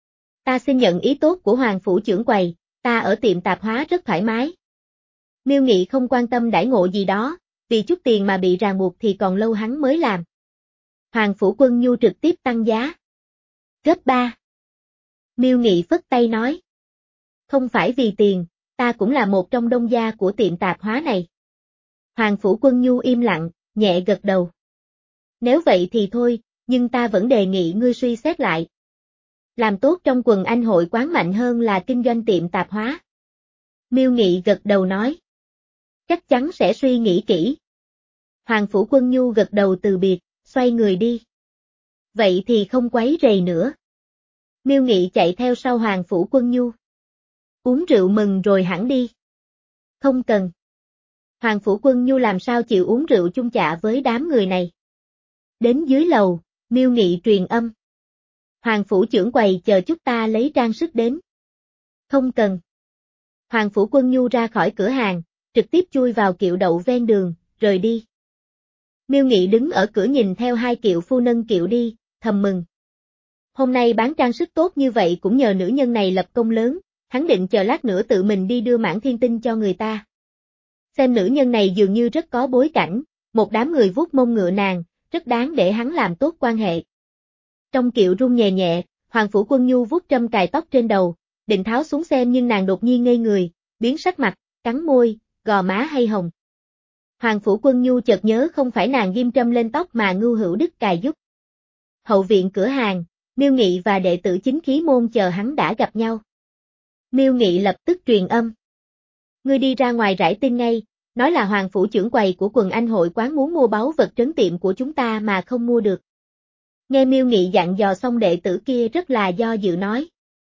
Ta xin nhận ý tốt của Hoàng Phủ trưởng quầy, ta ở tiệm tạp hóa rất thoải mái. Miêu Nghị không quan tâm đãi ngộ gì đó, vì chút tiền mà bị ràng buộc thì còn lâu hắn mới làm. Hoàng Phủ Quân Nhu trực tiếp tăng giá. Gấp ba. Miêu Nghị phất tay nói. Không phải vì tiền, ta cũng là một trong đông gia của tiệm tạp hóa này. Hoàng Phủ Quân Nhu im lặng, nhẹ gật đầu. Nếu vậy thì thôi, nhưng ta vẫn đề nghị ngươi suy xét lại. Làm tốt trong quần anh hội quán mạnh hơn là kinh doanh tiệm tạp hóa. Miêu Nghị gật đầu nói. Chắc chắn sẽ suy nghĩ kỹ. Hoàng Phủ Quân Nhu gật đầu từ biệt, xoay người đi. Vậy thì không quấy rầy nữa. Miêu Nghị chạy theo sau Hoàng Phủ Quân Nhu. Uống rượu mừng rồi hẳn đi. Không cần. Hoàng Phủ Quân Nhu làm sao chịu uống rượu chung chạ với đám người này. Đến dưới lầu, Miêu Nghị truyền âm. Hoàng Phủ trưởng quầy chờ chút ta lấy trang sức đến. Không cần. Hoàng Phủ Quân Nhu ra khỏi cửa hàng, trực tiếp chui vào kiệu đậu ven đường, rời đi. Miêu Nghị đứng ở cửa nhìn theo hai kiệu phu nâng kiệu đi, thầm mừng. Hôm nay bán trang sức tốt như vậy cũng nhờ nữ nhân này lập công lớn, hắn định chờ lát nữa tự mình đi đưa mãn thiên tinh cho người ta. Xem nữ nhân này dường như rất có bối cảnh, một đám người vuốt mông ngựa nàng, rất đáng để hắn làm tốt quan hệ. Trong kiệu rung nhẹ nhẹ, Hoàng Phủ Quân Nhu vuốt trâm cài tóc trên đầu, định tháo xuống xem nhưng nàng đột nhiên ngây người, biến sắc mặt, cắn môi, gò má hay hồng. Hoàng Phủ Quân Nhu chợt nhớ không phải nàng ghim trâm lên tóc mà Ngưu Hữu Đức cài giúp. Hậu viện cửa hàng, Miêu Nghị và đệ tử chính khí môn chờ hắn đã gặp nhau. Miêu Nghị lập tức truyền âm. Ngươi đi ra ngoài rải tin ngay, nói là Hoàng Phủ trưởng quầy của quần anh hội quán muốn mua báu vật trấn tiệm của chúng ta mà không mua được. Nghe Miêu Nghị dặn dò xong đệ tử kia rất là do dự nói.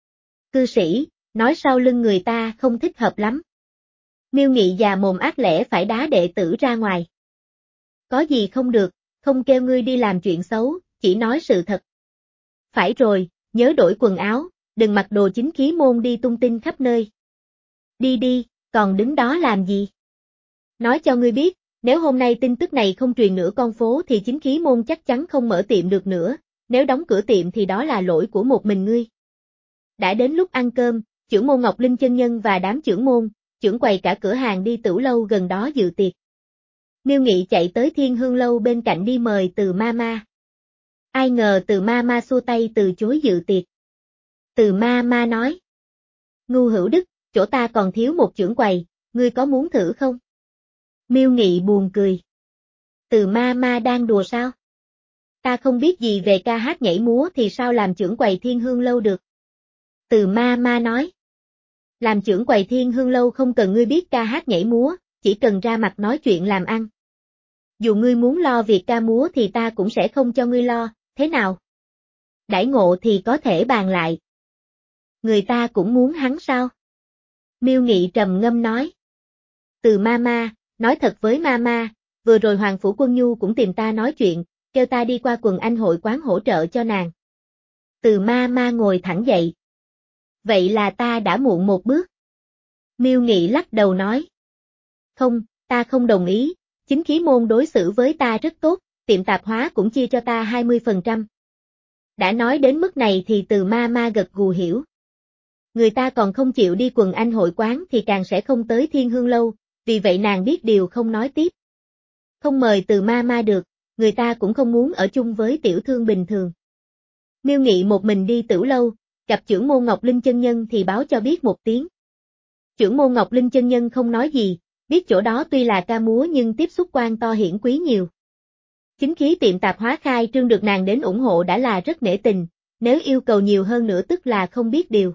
Cư sĩ, nói sau lưng người ta không thích hợp lắm. Miêu Nghị già mồm ác lẽ phải đá đệ tử ra ngoài. Có gì không được, không kêu ngươi đi làm chuyện xấu, chỉ nói sự thật. Phải rồi, nhớ đổi quần áo, đừng mặc đồ chính khí môn đi tung tin khắp nơi. Đi đi, còn đứng đó làm gì? Nói cho ngươi biết, nếu hôm nay tin tức này không truyền nửa con phố thì chính khí môn chắc chắn không mở tiệm được nữa, nếu đóng cửa tiệm thì đó là lỗi của một mình ngươi. Đã đến lúc ăn cơm, trưởng môn Ngọc Linh chân nhân và đám trưởng môn, trưởng quầy cả cửa hàng đi tửu lâu gần đó dự tiệc. Miêu Nghị chạy tới Thiên Hương lâu bên cạnh đi mời Từ Mama. Ai ngờ Từ Mama xua tay từ chối dự tiệc. Từ Mama nói. Ngưu Hữu Đức, chỗ ta còn thiếu một trưởng quầy, ngươi có muốn thử không? Miêu Nghị buồn cười. Từ Mama đang đùa sao? Ta không biết gì về ca hát nhảy múa thì sao làm trưởng quầy Thiên Hương Lâu được? Từ ma ma nói. Làm trưởng quầy Thiên Hương Lâu không cần ngươi biết ca hát nhảy múa, chỉ cần ra mặt nói chuyện làm ăn. Dù ngươi muốn lo việc ca múa thì ta cũng sẽ không cho ngươi lo, thế nào? Đãi ngộ thì có thể bàn lại. Người ta cũng muốn hắn sao? Miêu Nghị trầm ngâm nói. Từ Mama, nói thật với Mama, vừa rồi Hoàng Phủ Quân Nhu cũng tìm ta nói chuyện, kêu ta đi qua quần anh hội quán hỗ trợ cho nàng. Từ Mama ngồi thẳng dậy. Vậy là ta đã muộn một bước. Miêu Nghị lắc đầu nói. Không, ta không đồng ý, chính khí môn đối xử với ta rất tốt, tiệm tạp hóa cũng chia cho ta hai mươi phần trăm. Đã nói đến mức này thì Từ Mama gật gù hiểu. Người ta còn không chịu đi quần anh hội quán thì càng sẽ không tới Thiên Hương Lâu, vì vậy nàng biết điều không nói tiếp. Không mời Từ Mama được, người ta cũng không muốn ở chung với tiểu thương bình thường. Miêu Nghị một mình đi Tửu Lâu, gặp trưởng môn Ngọc Linh chân nhân thì báo cho biết một tiếng. Trưởng môn Ngọc Linh chân nhân không nói gì, biết chỗ đó tuy là ca múa nhưng tiếp xúc quan to hiển quý nhiều. Chính khí tiệm tạp hóa khai trương được nàng đến ủng hộ đã là rất nể tình, nếu yêu cầu nhiều hơn nữa tức là không biết điều.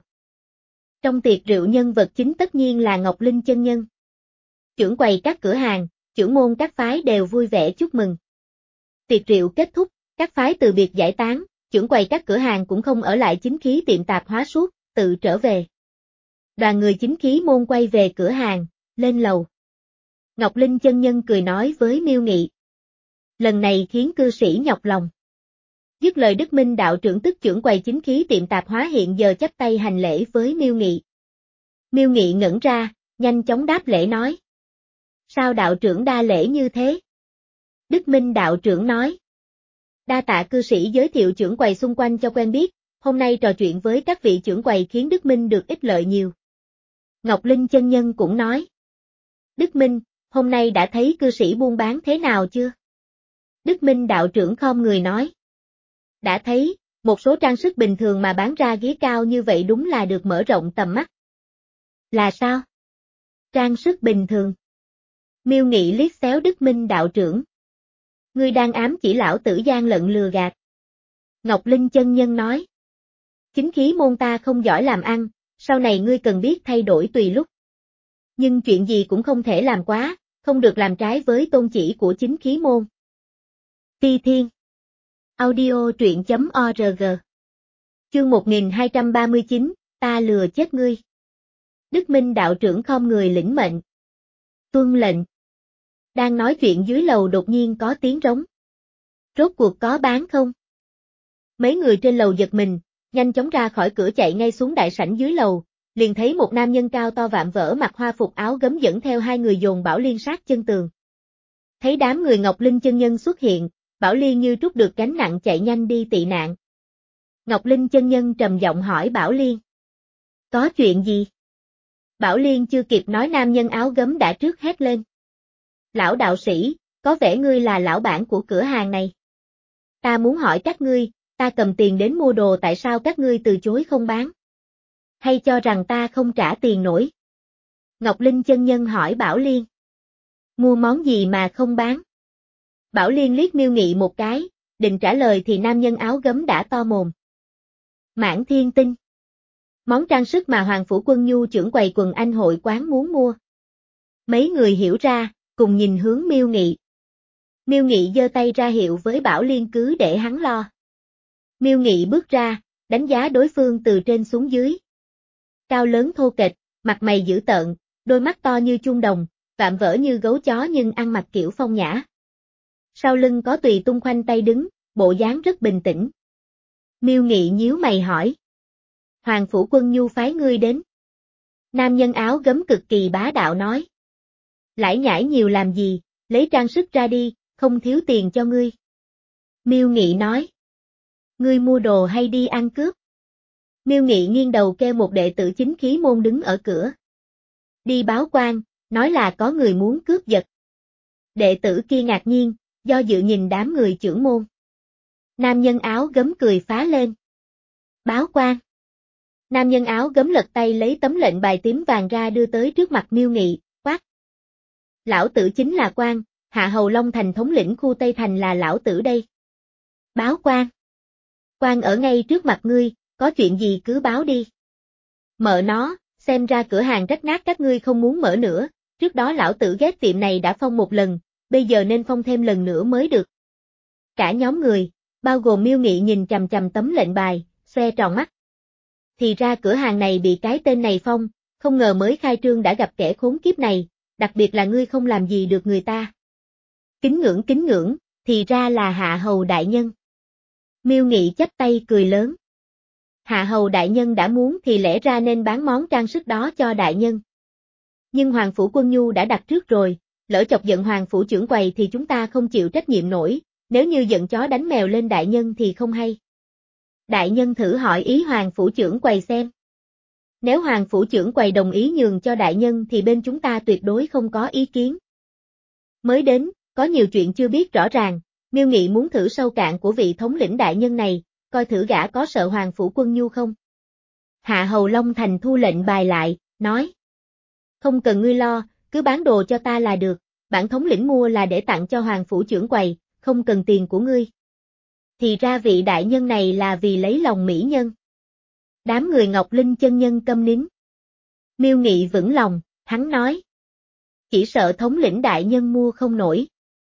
Trong tiệc rượu nhân vật chính tất nhiên là Ngọc Linh chân nhân. Trưởng quầy các cửa hàng, trưởng môn các phái đều vui vẻ chúc mừng. Tiệc rượu kết thúc, các phái từ biệt giải tán, trưởng quầy các cửa hàng cũng không ở lại chính khí tiệm tạp hóa suốt, tự trở về. Đoàn người chính khí môn quay về cửa hàng, lên lầu. Ngọc Linh chân nhân cười nói với Miêu Nghị. Lần này khiến cư sĩ nhọc lòng. Dứt lời Đức Minh đạo trưởng tức trưởng quầy chính khí tiệm tạp hóa hiện giờ chắp tay hành lễ với Miêu Nghị. Miêu Nghị ngẩn ra, nhanh chóng đáp lễ nói. Sao đạo trưởng đa lễ như thế? Đức Minh đạo trưởng nói. Đa tạ cư sĩ giới thiệu trưởng quầy xung quanh cho quen biết, hôm nay trò chuyện với các vị trưởng quầy khiến Đức Minh được ích lợi nhiều. Ngọc Linh chân nhân cũng nói. Đức Minh, hôm nay đã thấy cư sĩ buôn bán thế nào chưa? Đức Minh đạo trưởng khom người nói. Đã thấy, một số trang sức bình thường mà bán ra ghế cao như vậy đúng là được mở rộng tầm mắt. Là sao? Trang sức bình thường. Miêu Nghị liếc xéo Đức Minh đạo trưởng. Ngươi đang ám chỉ lão tử gian lận lừa gạt. Ngọc Linh chân nhân nói. Chính khí môn ta không giỏi làm ăn, sau này ngươi cần biết thay đổi tùy lúc. Nhưng chuyện gì cũng không thể làm quá, không được làm trái với tôn chỉ của chính khí môn. Ti Thiên. Audio truyện chấm org. Chương một nghìn hai trăm ba mươi chín, ta lừa chết ngươi. Đức Minh đạo trưởng khom người lĩnh mệnh. Tuân lệnh. Đang nói chuyện dưới lầu đột nhiên có tiếng rống. Rốt cuộc có bán không? Mấy người trên lầu giật mình, nhanh chóng ra khỏi cửa chạy ngay xuống đại sảnh dưới lầu, liền thấy một nam nhân cao to vạm vỡ mặc hoa phục áo gấm dẫn theo hai người dồn Bảo Liên sát chân tường. Thấy đám người Ngọc Linh chân nhân xuất hiện, Bảo Liên như trút được gánh nặng chạy nhanh đi tị nạn. Ngọc Linh chân nhân trầm giọng hỏi Bảo Liên. Có chuyện gì? Bảo Liên chưa kịp nói nam nhân áo gấm đã trước hét lên. Lão đạo sĩ, có vẻ ngươi là lão bản của cửa hàng này. Ta muốn hỏi các ngươi, ta cầm tiền đến mua đồ tại sao các ngươi từ chối không bán? Hay cho rằng ta không trả tiền nổi? Ngọc Linh chân nhân hỏi Bảo Liên. Mua món gì mà không bán? Bảo Liên liếc Miêu Nghị một cái, định trả lời thì nam nhân áo gấm đã to mồm. Mãn Thiên Tinh. Món trang sức mà Hoàng Phủ Quân Nhu trưởng quầy quần anh hội quán muốn mua. Mấy người hiểu ra, cùng nhìn hướng Miêu Nghị. Miêu Nghị giơ tay ra hiệu với Bảo Liên cứ để hắn lo. Miêu Nghị bước ra, đánh giá đối phương từ trên xuống dưới. Cao lớn thô kệch, mặt mày dữ tợn, đôi mắt to như chuông đồng, vạm vỡ như gấu chó nhưng ăn mặc kiểu phong nhã. Sau lưng có Tùy Tung khoanh tay đứng, bộ dáng rất bình tĩnh. Miêu Nghị nhíu mày hỏi. Hoàng Phủ Quân Nhu phái ngươi đến. Nam nhân áo gấm cực kỳ bá đạo nói. Lải nhải nhiều làm gì, lấy trang sức ra đi, không thiếu tiền cho ngươi. Miêu Nghị nói. Ngươi mua đồ hay đi ăn cướp? Miêu Nghị nghiêng đầu kêu một đệ tử chính khí môn đứng ở cửa. Đi báo quan, nói là có người muốn cướp giật. Đệ tử kia ngạc nhiên, do dự nhìn đám người trưởng môn. Nam nhân áo gấm cười phá lên. Báo quan. Nam nhân áo gấm lật tay lấy tấm lệnh bài tím vàng ra đưa tới trước mặt Miêu Nghị, quát. Lão tử chính là quan, Hạ Hầu Long Thành thống lĩnh khu Tây Thành là lão tử đây. Báo quan. Quan ở ngay trước mặt ngươi, có chuyện gì cứ báo đi. Mợ nó, xem ra cửa hàng rách nát các ngươi không muốn mở nữa, trước đó lão tử ghét tiệm này đã phong một lần, bây giờ nên phong thêm lần nữa mới được. Cả nhóm người, bao gồm Miêu Nghị nhìn chằm chằm tấm lệnh bài, xoe tròn mắt. Thì ra cửa hàng này bị cái tên này phong, không ngờ mới khai trương đã gặp kẻ khốn kiếp này, đặc biệt là ngươi không làm gì được người ta. Kính ngưỡng kính ngưỡng, thì ra là Hạ Hầu đại nhân. Miêu Nghị chắp tay cười lớn. Hạ Hầu đại nhân đã muốn thì lẽ ra nên bán món trang sức đó cho đại nhân. Nhưng Hoàng Phủ Quân Nhu đã đặt trước rồi, lỡ chọc giận Hoàng Phủ trưởng quầy thì chúng ta không chịu trách nhiệm nổi, nếu như giận chó đánh mèo lên đại nhân thì không hay. Đại nhân thử hỏi ý Hoàng Phủ trưởng quầy xem. Nếu Hoàng Phủ trưởng quầy đồng ý nhường cho đại nhân thì bên chúng ta tuyệt đối không có ý kiến. Mới đến, có nhiều chuyện chưa biết rõ ràng, Miêu Nghị muốn thử sâu cạn của vị thống lĩnh đại nhân này, coi thử gã có sợ Hoàng Phủ Quân Nhu không. Hạ Hầu Long Thành thu lệnh bài lại, nói. Không cần ngươi lo, cứ bán đồ cho ta là được, bản thống lĩnh mua là để tặng cho Hoàng Phủ trưởng quầy, không cần tiền của ngươi. Thì ra vị đại nhân này là vì lấy lòng mỹ nhân. Đám người Ngọc Linh chân nhân câm nín. Miêu Nghị vững lòng, hắn nói. Chỉ sợ thống lĩnh đại nhân mua không nổi.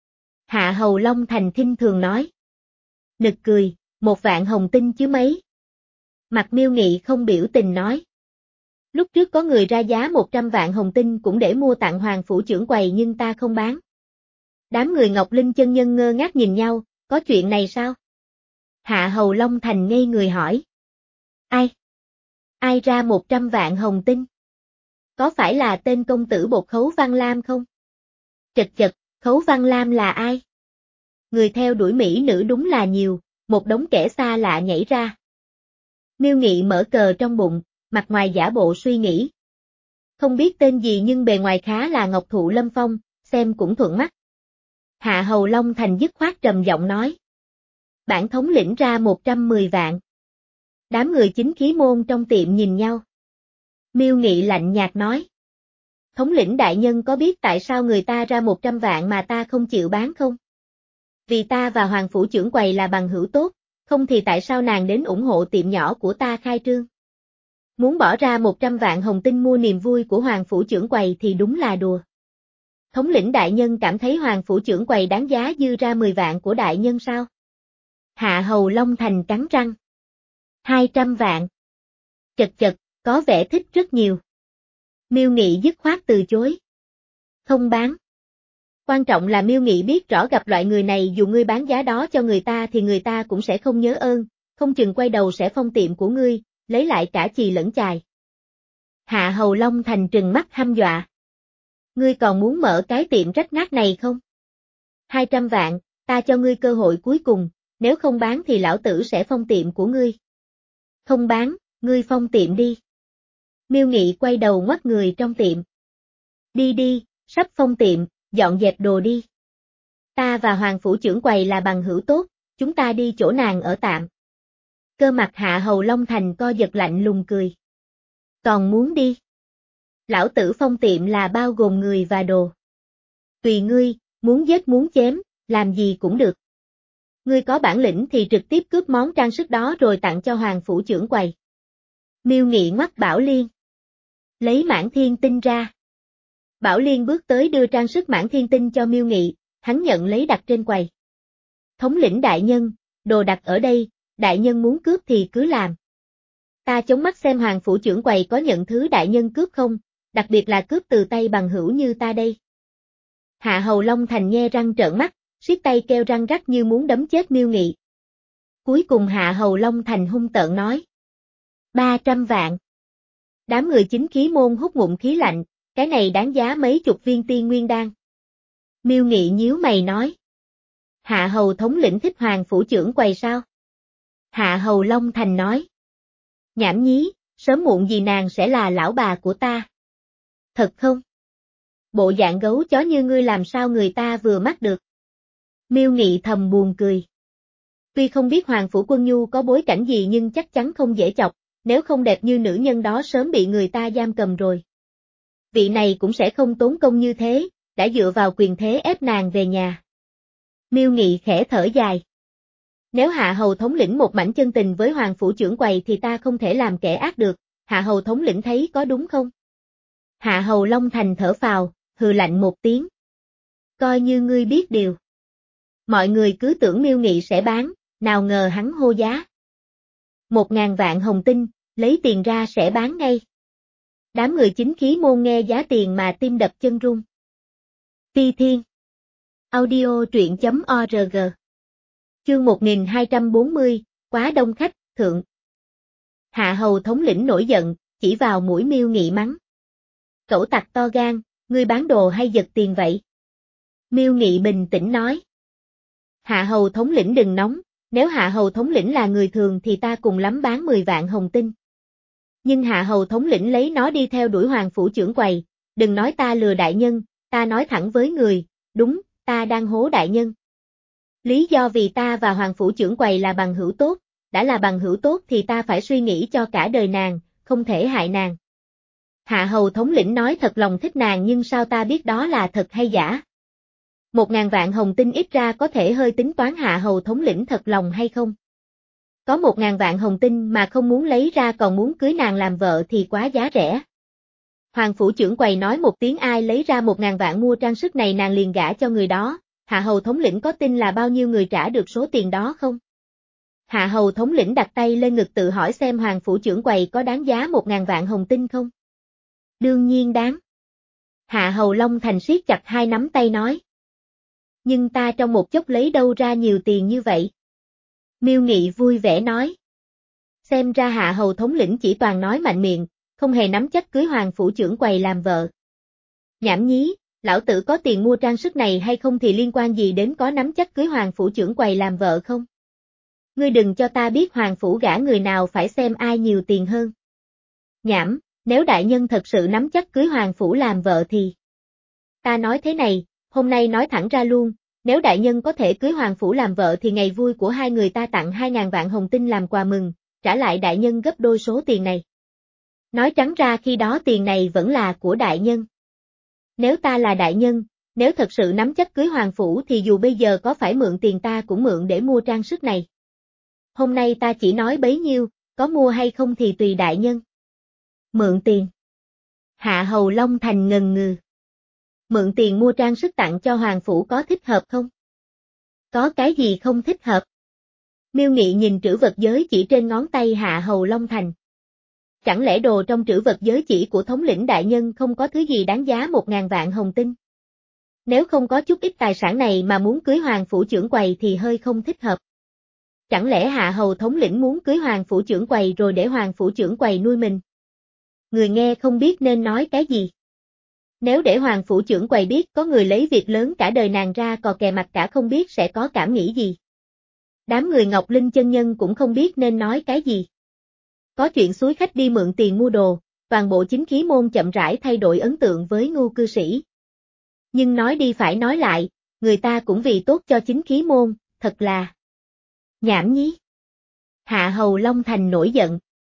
Hạ Hầu Long Thành khinh thường nói. Nực cười, một vạn hồng tinh chứ mấy. Mặt Miêu Nghị không biểu tình nói. Lúc trước có người ra giá một trăm vạn hồng tinh cũng để mua tặng Hoàng Phủ trưởng quầy nhưng ta không bán. Đám người Ngọc Linh chân nhân ngơ ngác nhìn nhau, có chuyện này sao? Hạ Hầu Long Thành ngây người hỏi. Ai? Ai ra một trăm vạn hồng tinh? Có phải là tên công tử bột Khấu Văn Lam không? Chật chật, Khấu Văn Lam là ai? Người theo đuổi mỹ nữ đúng là nhiều, một đống kẻ xa lạ nhảy ra. Miêu Nghị mở cờ trong bụng, mặt ngoài giả bộ suy nghĩ. Không biết tên gì nhưng bề ngoài khá là ngọc thụ lâm phong, xem cũng thuận mắt. Hạ Hầu Long Thành dứt khoát trầm giọng nói. Bản thống lĩnh ra một trăm mười vạn. Đám người chính khí môn trong tiệm nhìn nhau. Miêu Nghị lạnh nhạt nói. Thống lĩnh đại nhân có biết tại sao người ta ra một trăm vạn mà ta không chịu bán không? Vì ta và Hoàng Phủ trưởng quầy là bằng hữu tốt, không thì tại sao nàng đến ủng hộ tiệm nhỏ của ta khai trương? Muốn bỏ ra một trăm vạn hồng tinh mua niềm vui của Hoàng Phủ trưởng quầy thì đúng là đùa. Thống lĩnh đại nhân cảm thấy Hoàng Phủ trưởng quầy đáng giá dư ra mười vạn của đại nhân sao? Hạ Hầu Long Thành cắn răng. hai trăm vạn. Chật chật, có vẻ thích rất nhiều. Miêu Nghị dứt khoát từ chối. Không bán. Quan trọng là Miêu Nghị biết rõ gặp loại người này dù ngươi bán giá đó cho người ta thì người ta cũng sẽ không nhớ ơn, không chừng quay đầu sẽ phong tiệm của ngươi, lấy lại cả chì lẫn chài. Hạ Hầu Long Thành trừng mắt hăm dọa. Ngươi còn muốn mở cái tiệm rách nát này không? hai trăm vạn, ta cho ngươi cơ hội cuối cùng, nếu không bán thì lão tử sẽ phong tiệm của ngươi. Không bán, ngươi phong tiệm đi. Miêu Nghị quay đầu ngoắt người trong tiệm. Đi đi, sắp phong tiệm, dọn dẹp đồ đi. Ta và Hoàng Phủ trưởng quầy là bằng hữu tốt, chúng ta đi chỗ nàng ở tạm. Cơ mặt Hạ Hầu Long Thành co giật lạnh lùng cười. Còn muốn đi? Lão tử phong tiệm là bao gồm người và đồ. Tùy ngươi, muốn giết muốn chém, làm gì cũng được. Ngươi có bản lĩnh thì trực tiếp cướp món trang sức đó rồi tặng cho Hoàng Phủ trưởng quầy. Miêu Nghị ngoắt Bảo Liên. Lấy Mãn Thiên Tinh ra. Bảo Liên bước tới đưa trang sức Mãn Thiên Tinh cho Miêu Nghị, hắn nhận lấy đặt trên quầy. Thống lĩnh đại nhân, đồ đặt ở đây, đại nhân muốn cướp thì cứ làm. Ta chống mắt xem Hoàng Phủ trưởng quầy có nhận thứ đại nhân cướp không, đặc biệt là cướp từ tay bằng hữu như ta đây. Hạ Hầu Long Thành nhe răng trợn mắt, siết tay kêu răng rắc như muốn đấm chết Miêu Nghị. Cuối cùng Hạ Hầu Long Thành hung tợn nói. ba trăm vạn. Đám người chính khí môn hút ngụm khí lạnh, cái này đáng giá mấy chục viên tiên nguyên đan. Miêu Nghị nhíu mày nói. Hạ Hầu thống lĩnh thích Hoàng Phủ trưởng quầy sao? Hạ Hầu Long Thành nói. Nhảm nhí, sớm muộn gì nàng sẽ là lão bà của ta. Thật không? Bộ dạng gấu chó như ngươi làm sao người ta vừa mắt được. Miêu Nghị thầm buồn cười. Tuy không biết Hoàng Phủ Quân Nhu có bối cảnh gì nhưng chắc chắn không dễ chọc, nếu không đẹp như nữ nhân đó sớm bị người ta giam cầm rồi. Vị này cũng sẽ không tốn công như thế, đã dựa vào quyền thế ép nàng về nhà. Miêu Nghị khẽ thở dài. Nếu Hạ Hầu thống lĩnh một mảnh chân tình với Hoàng phủ trưởng quầy thì ta không thể làm kẻ ác được, Hạ Hầu thống lĩnh thấy có đúng không? Hạ Hầu Long Thành thở phào, hừ lạnh một tiếng. Coi như ngươi biết điều. Mọi người cứ tưởng Miêu Nghị sẽ bán, nào ngờ hắn hô giá. Một ngàn vạn hồng tinh, lấy tiền ra sẽ bán ngay. Đám người chính khí môn nghe giá tiền mà tim đập chân run. Phi Thiên Audio truyện chấm org Chương một nghìn hai trăm bốn mươi, quá đông khách, thượng. Hạ Hầu thống lĩnh nổi giận, chỉ vào mũi Miêu Nghị mắng. Cẩu tặc to gan, ngươi bán đồ hay giật tiền vậy? Miêu Nghị bình tĩnh nói. Hạ Hầu thống lĩnh đừng nóng, nếu Hạ Hầu thống lĩnh là người thường thì ta cùng lắm bán mười vạn hồng tinh. Nhưng Hạ Hầu thống lĩnh lấy nó đi theo đuổi Hoàng phủ trưởng quầy, đừng nói ta lừa đại nhân, ta nói thẳng với người, đúng, ta đang hố đại nhân. Lý do vì ta và Hoàng phủ trưởng quầy là bằng hữu tốt, đã là bằng hữu tốt thì ta phải suy nghĩ cho cả đời nàng, không thể hại nàng. Hạ Hầu thống lĩnh nói thật lòng thích nàng nhưng sao ta biết đó là thật hay giả? Một ngàn vạn hồng tinh ít ra có thể hơi tính toán Hạ Hầu thống lĩnh thật lòng hay không? Có một ngàn vạn hồng tinh mà không muốn lấy ra còn muốn cưới nàng làm vợ thì quá giá rẻ. Hoàng phủ trưởng quầy nói một tiếng ai lấy ra một ngàn vạn mua trang sức này nàng liền gả cho người đó, Hạ Hầu thống lĩnh có tin là bao nhiêu người trả được số tiền đó không? Hạ Hầu thống lĩnh đặt tay lên ngực tự hỏi xem Hoàng phủ trưởng quầy có đáng giá một ngàn vạn hồng tinh không? Đương nhiên đáng. Hạ Hầu Long Thành siết chặt hai nắm tay nói. Nhưng ta trong một chốc lấy đâu ra nhiều tiền như vậy? Miêu Nghị vui vẻ nói. Xem ra Hạ Hầu thống lĩnh chỉ toàn nói mạnh miệng, không hề nắm chắc cưới Hoàng phủ trưởng quầy làm vợ. Nhảm nhí, lão tử có tiền mua trang sức này hay không thì liên quan gì đến có nắm chắc cưới Hoàng phủ trưởng quầy làm vợ không? Ngươi đừng cho ta biết Hoàng phủ gả người nào phải xem ai nhiều tiền hơn. Nhảm, nếu đại nhân thật sự nắm chắc cưới Hoàng phủ làm vợ thì... Ta nói thế này, hôm nay nói thẳng ra luôn, nếu đại nhân có thể cưới Hoàng phủ làm vợ thì ngày vui của hai người ta tặng hai ngàn vạn hồng tinh làm quà mừng, trả lại đại nhân gấp đôi số tiền này. Nói trắng ra khi đó tiền này vẫn là của đại nhân. Nếu ta là đại nhân, nếu thật sự nắm chắc cưới Hoàng phủ thì dù bây giờ có phải mượn tiền ta cũng mượn để mua trang sức này. Hôm nay ta chỉ nói bấy nhiêu, có mua hay không thì tùy đại nhân. Mượn tiền. Hạ Hầu Long Thành ngần ngừ. Mượn tiền mua trang sức tặng cho Hoàng phủ có thích hợp không? Có cái gì không thích hợp? Miêu Nghị nhìn trữ vật giới chỉ trên ngón tay Hạ Hầu Long Thành. Chẳng lẽ đồ trong trữ vật giới chỉ của thống lĩnh đại nhân không có thứ gì đáng giá một ngàn vạn hồng tinh? Nếu không có chút ít tài sản này mà muốn cưới Hoàng phủ trưởng quầy thì hơi không thích hợp. Chẳng lẽ Hạ Hầu thống lĩnh muốn cưới Hoàng phủ trưởng quầy rồi để Hoàng phủ trưởng quầy nuôi mình? Người nghe không biết nên nói cái gì. Nếu để Hoàng phủ trưởng quầy biết có người lấy việc lớn cả đời nàng ra cò kè mặt cả không biết sẽ có cảm nghĩ gì. Đám người Ngọc Linh chân nhân cũng không biết nên nói cái gì. Có chuyện xúi khách đi mượn tiền mua đồ, toàn bộ chính khí môn chậm rãi thay đổi ấn tượng với Ngưu cư sĩ. Nhưng nói đi phải nói lại, người ta cũng vì tốt cho chính khí môn, thật là nhảm nhí. Hạ Hầu Long Thành nổi giận.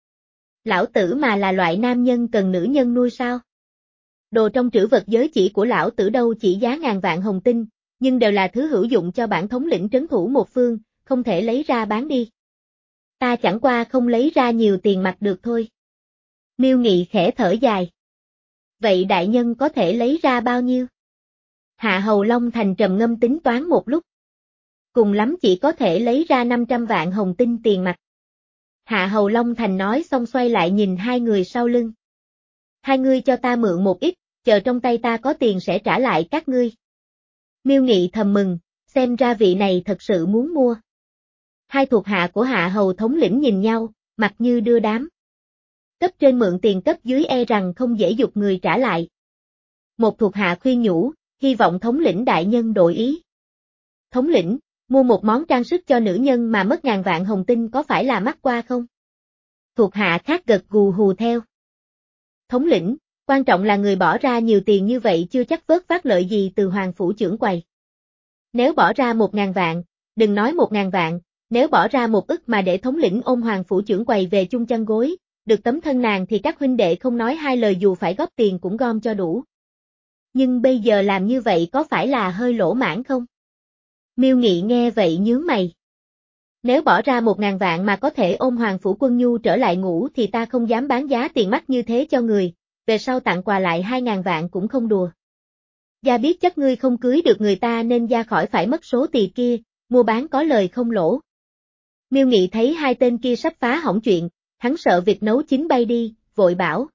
Lão tử mà là loại nam nhân cần nữ nhân nuôi sao? Đồ trong trữ vật giới chỉ của lão tử đâu chỉ giá ngàn vạn hồng tinh, nhưng đều là thứ hữu dụng cho bản thống lĩnh trấn thủ một phương, không thể lấy ra bán đi. Ta chẳng qua không lấy ra nhiều tiền mặt được thôi. Miêu Nghị khẽ thở dài. Vậy đại nhân có thể lấy ra bao nhiêu? Hạ Hầu Long Thành trầm ngâm tính toán một lúc. Cùng lắm chỉ có thể lấy ra năm trăm vạn hồng tinh tiền mặt. Hạ Hầu Long Thành nói xong xoay lại nhìn hai người sau lưng. Hai ngươi cho ta mượn một ít, chờ trong tay ta có tiền sẽ trả lại các ngươi. Miêu Nghị thầm mừng, xem ra vị này thật sự muốn mua. Hai thuộc hạ của Hạ Hầu thống lĩnh nhìn nhau, mặt như đưa đám. Cấp trên mượn tiền cấp dưới e rằng không dễ giục người trả lại. Một thuộc hạ khuyên nhủ, hy vọng thống lĩnh đại nhân đổi ý. Thống lĩnh, mua một món trang sức cho nữ nhân mà mất ngàn vạn hồng tinh có phải là mắc qua không? Thuộc hạ khác gật gù hù theo. Thống lĩnh, quan trọng là người bỏ ra nhiều tiền như vậy chưa chắc vớt vát lợi gì từ Hoàng phủ trưởng quầy. Nếu bỏ ra một ngàn vạn, đừng nói một ngàn vạn, nếu bỏ ra một ức mà để thống lĩnh ôm Hoàng phủ trưởng quầy về chung chăn gối, được tấm thân nàng thì các huynh đệ không nói hai lời dù phải góp tiền cũng gom cho đủ. Nhưng bây giờ làm như vậy có phải là hơi lỗ mãn không? Miêu Nghị nghe vậy nhướng mày. Nếu bỏ ra một ngàn vạn mà có thể ôm Hoàng Phủ Quân Nhu trở lại ngủ thì ta không dám bán giá tiền mắc như thế cho người, về sau tặng quà lại hai ngàn vạn cũng không đùa. Gia biết chắc ngươi không cưới được người ta nên gia khỏi phải mất số tiền kia, mua bán có lời không lỗ. Miêu Nghị thấy hai tên kia sắp phá hỏng chuyện, hắn sợ việc nấu chín bay đi, vội bảo.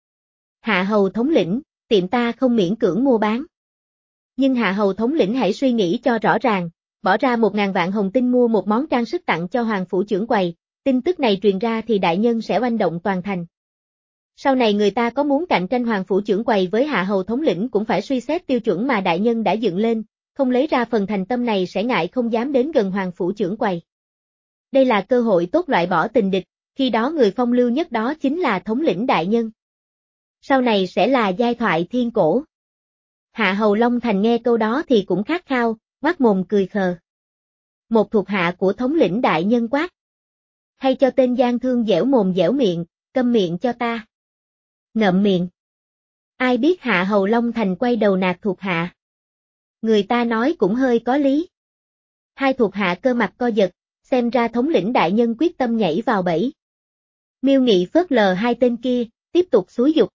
Hạ hầu thống lĩnh, tiệm ta không miễn cưỡng mua bán. Nhưng hạ hầu thống lĩnh hãy suy nghĩ cho rõ ràng, bỏ ra một ngàn vạn hồng tinh mua một món trang sức tặng cho Hoàng Phủ trưởng quầy, tin tức này truyền ra thì đại nhân sẽ oanh động toàn thành. Sau này người ta có muốn cạnh tranh Hoàng Phủ trưởng quầy với hạ hầu thống lĩnh cũng phải suy xét tiêu chuẩn mà đại nhân đã dựng lên, không lấy ra phần thành tâm này sẽ ngại không dám đến gần Hoàng Phủ trưởng quầy. Đây là cơ hội tốt loại bỏ tình địch, khi đó người phong lưu nhất đó chính là thống lĩnh đại nhân. Sau này sẽ là giai thoại thiên cổ. Hạ hầu Long Thành nghe câu đó thì cũng khát khao, ngoác mồm cười khờ. Một thuộc hạ của thống lĩnh đại nhân quát. Hay cho tên gian thương dẻo mồm dẻo miệng, câm miệng cho ta. Ngậm miệng. Ai biết hạ hầu Long Thành quay đầu nạt thuộc hạ. Người ta nói cũng hơi có lý. Hai thuộc hạ cơ mặt co giật, xem ra thống lĩnh đại nhân quyết tâm nhảy vào bẫy. Miêu Nghị phớt lờ hai tên kia, tiếp tục xúi giục.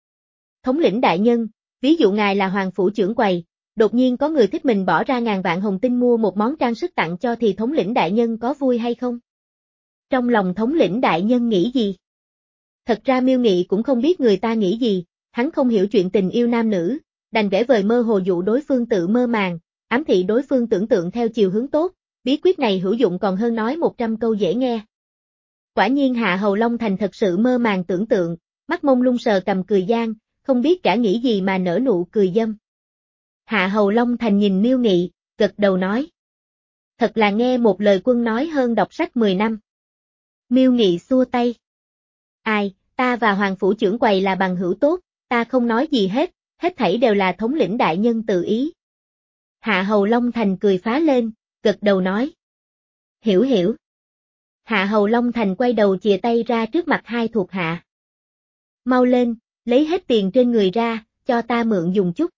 Thống lĩnh đại nhân, ví dụ ngài là Hoàng Phủ trưởng quầy, đột nhiên có người thích mình bỏ ra ngàn vạn hồng tinh mua một món trang sức tặng cho thì thống lĩnh đại nhân có vui hay không? Trong lòng thống lĩnh đại nhân nghĩ gì? Thật ra Miêu Nghị cũng không biết người ta nghĩ gì, hắn không hiểu chuyện tình yêu nam nữ, đành vẽ vời mơ hồ dụ đối phương tự mơ màng, ám thị đối phương tưởng tượng theo chiều hướng tốt, bí quyết này hữu dụng còn hơn nói một trăm câu dễ nghe. Quả nhiên hạ hầu Long Thành thật sự mơ màng tưởng tượng, mắt mông lung sờ cầm cười gian, không biết cả nghĩ gì mà nở nụ cười dâm. Hạ hầu Long Thành nhìn Miêu Nghị, gật đầu nói. Thật là nghe một lời quân nói hơn đọc sách mười năm. Miêu Nghị xua tay. Ai, ta và Hoàng Phủ trưởng quầy là bằng hữu tốt, ta không nói gì hết, hết thảy đều là thống lĩnh đại nhân tự ý. Hạ hầu Long Thành cười phá lên, gật đầu nói. Hiểu hiểu. Hạ hầu Long Thành quay đầu chìa tay ra trước mặt hai thuộc hạ. Mau lên, lấy hết tiền trên người ra, cho ta mượn dùng chút.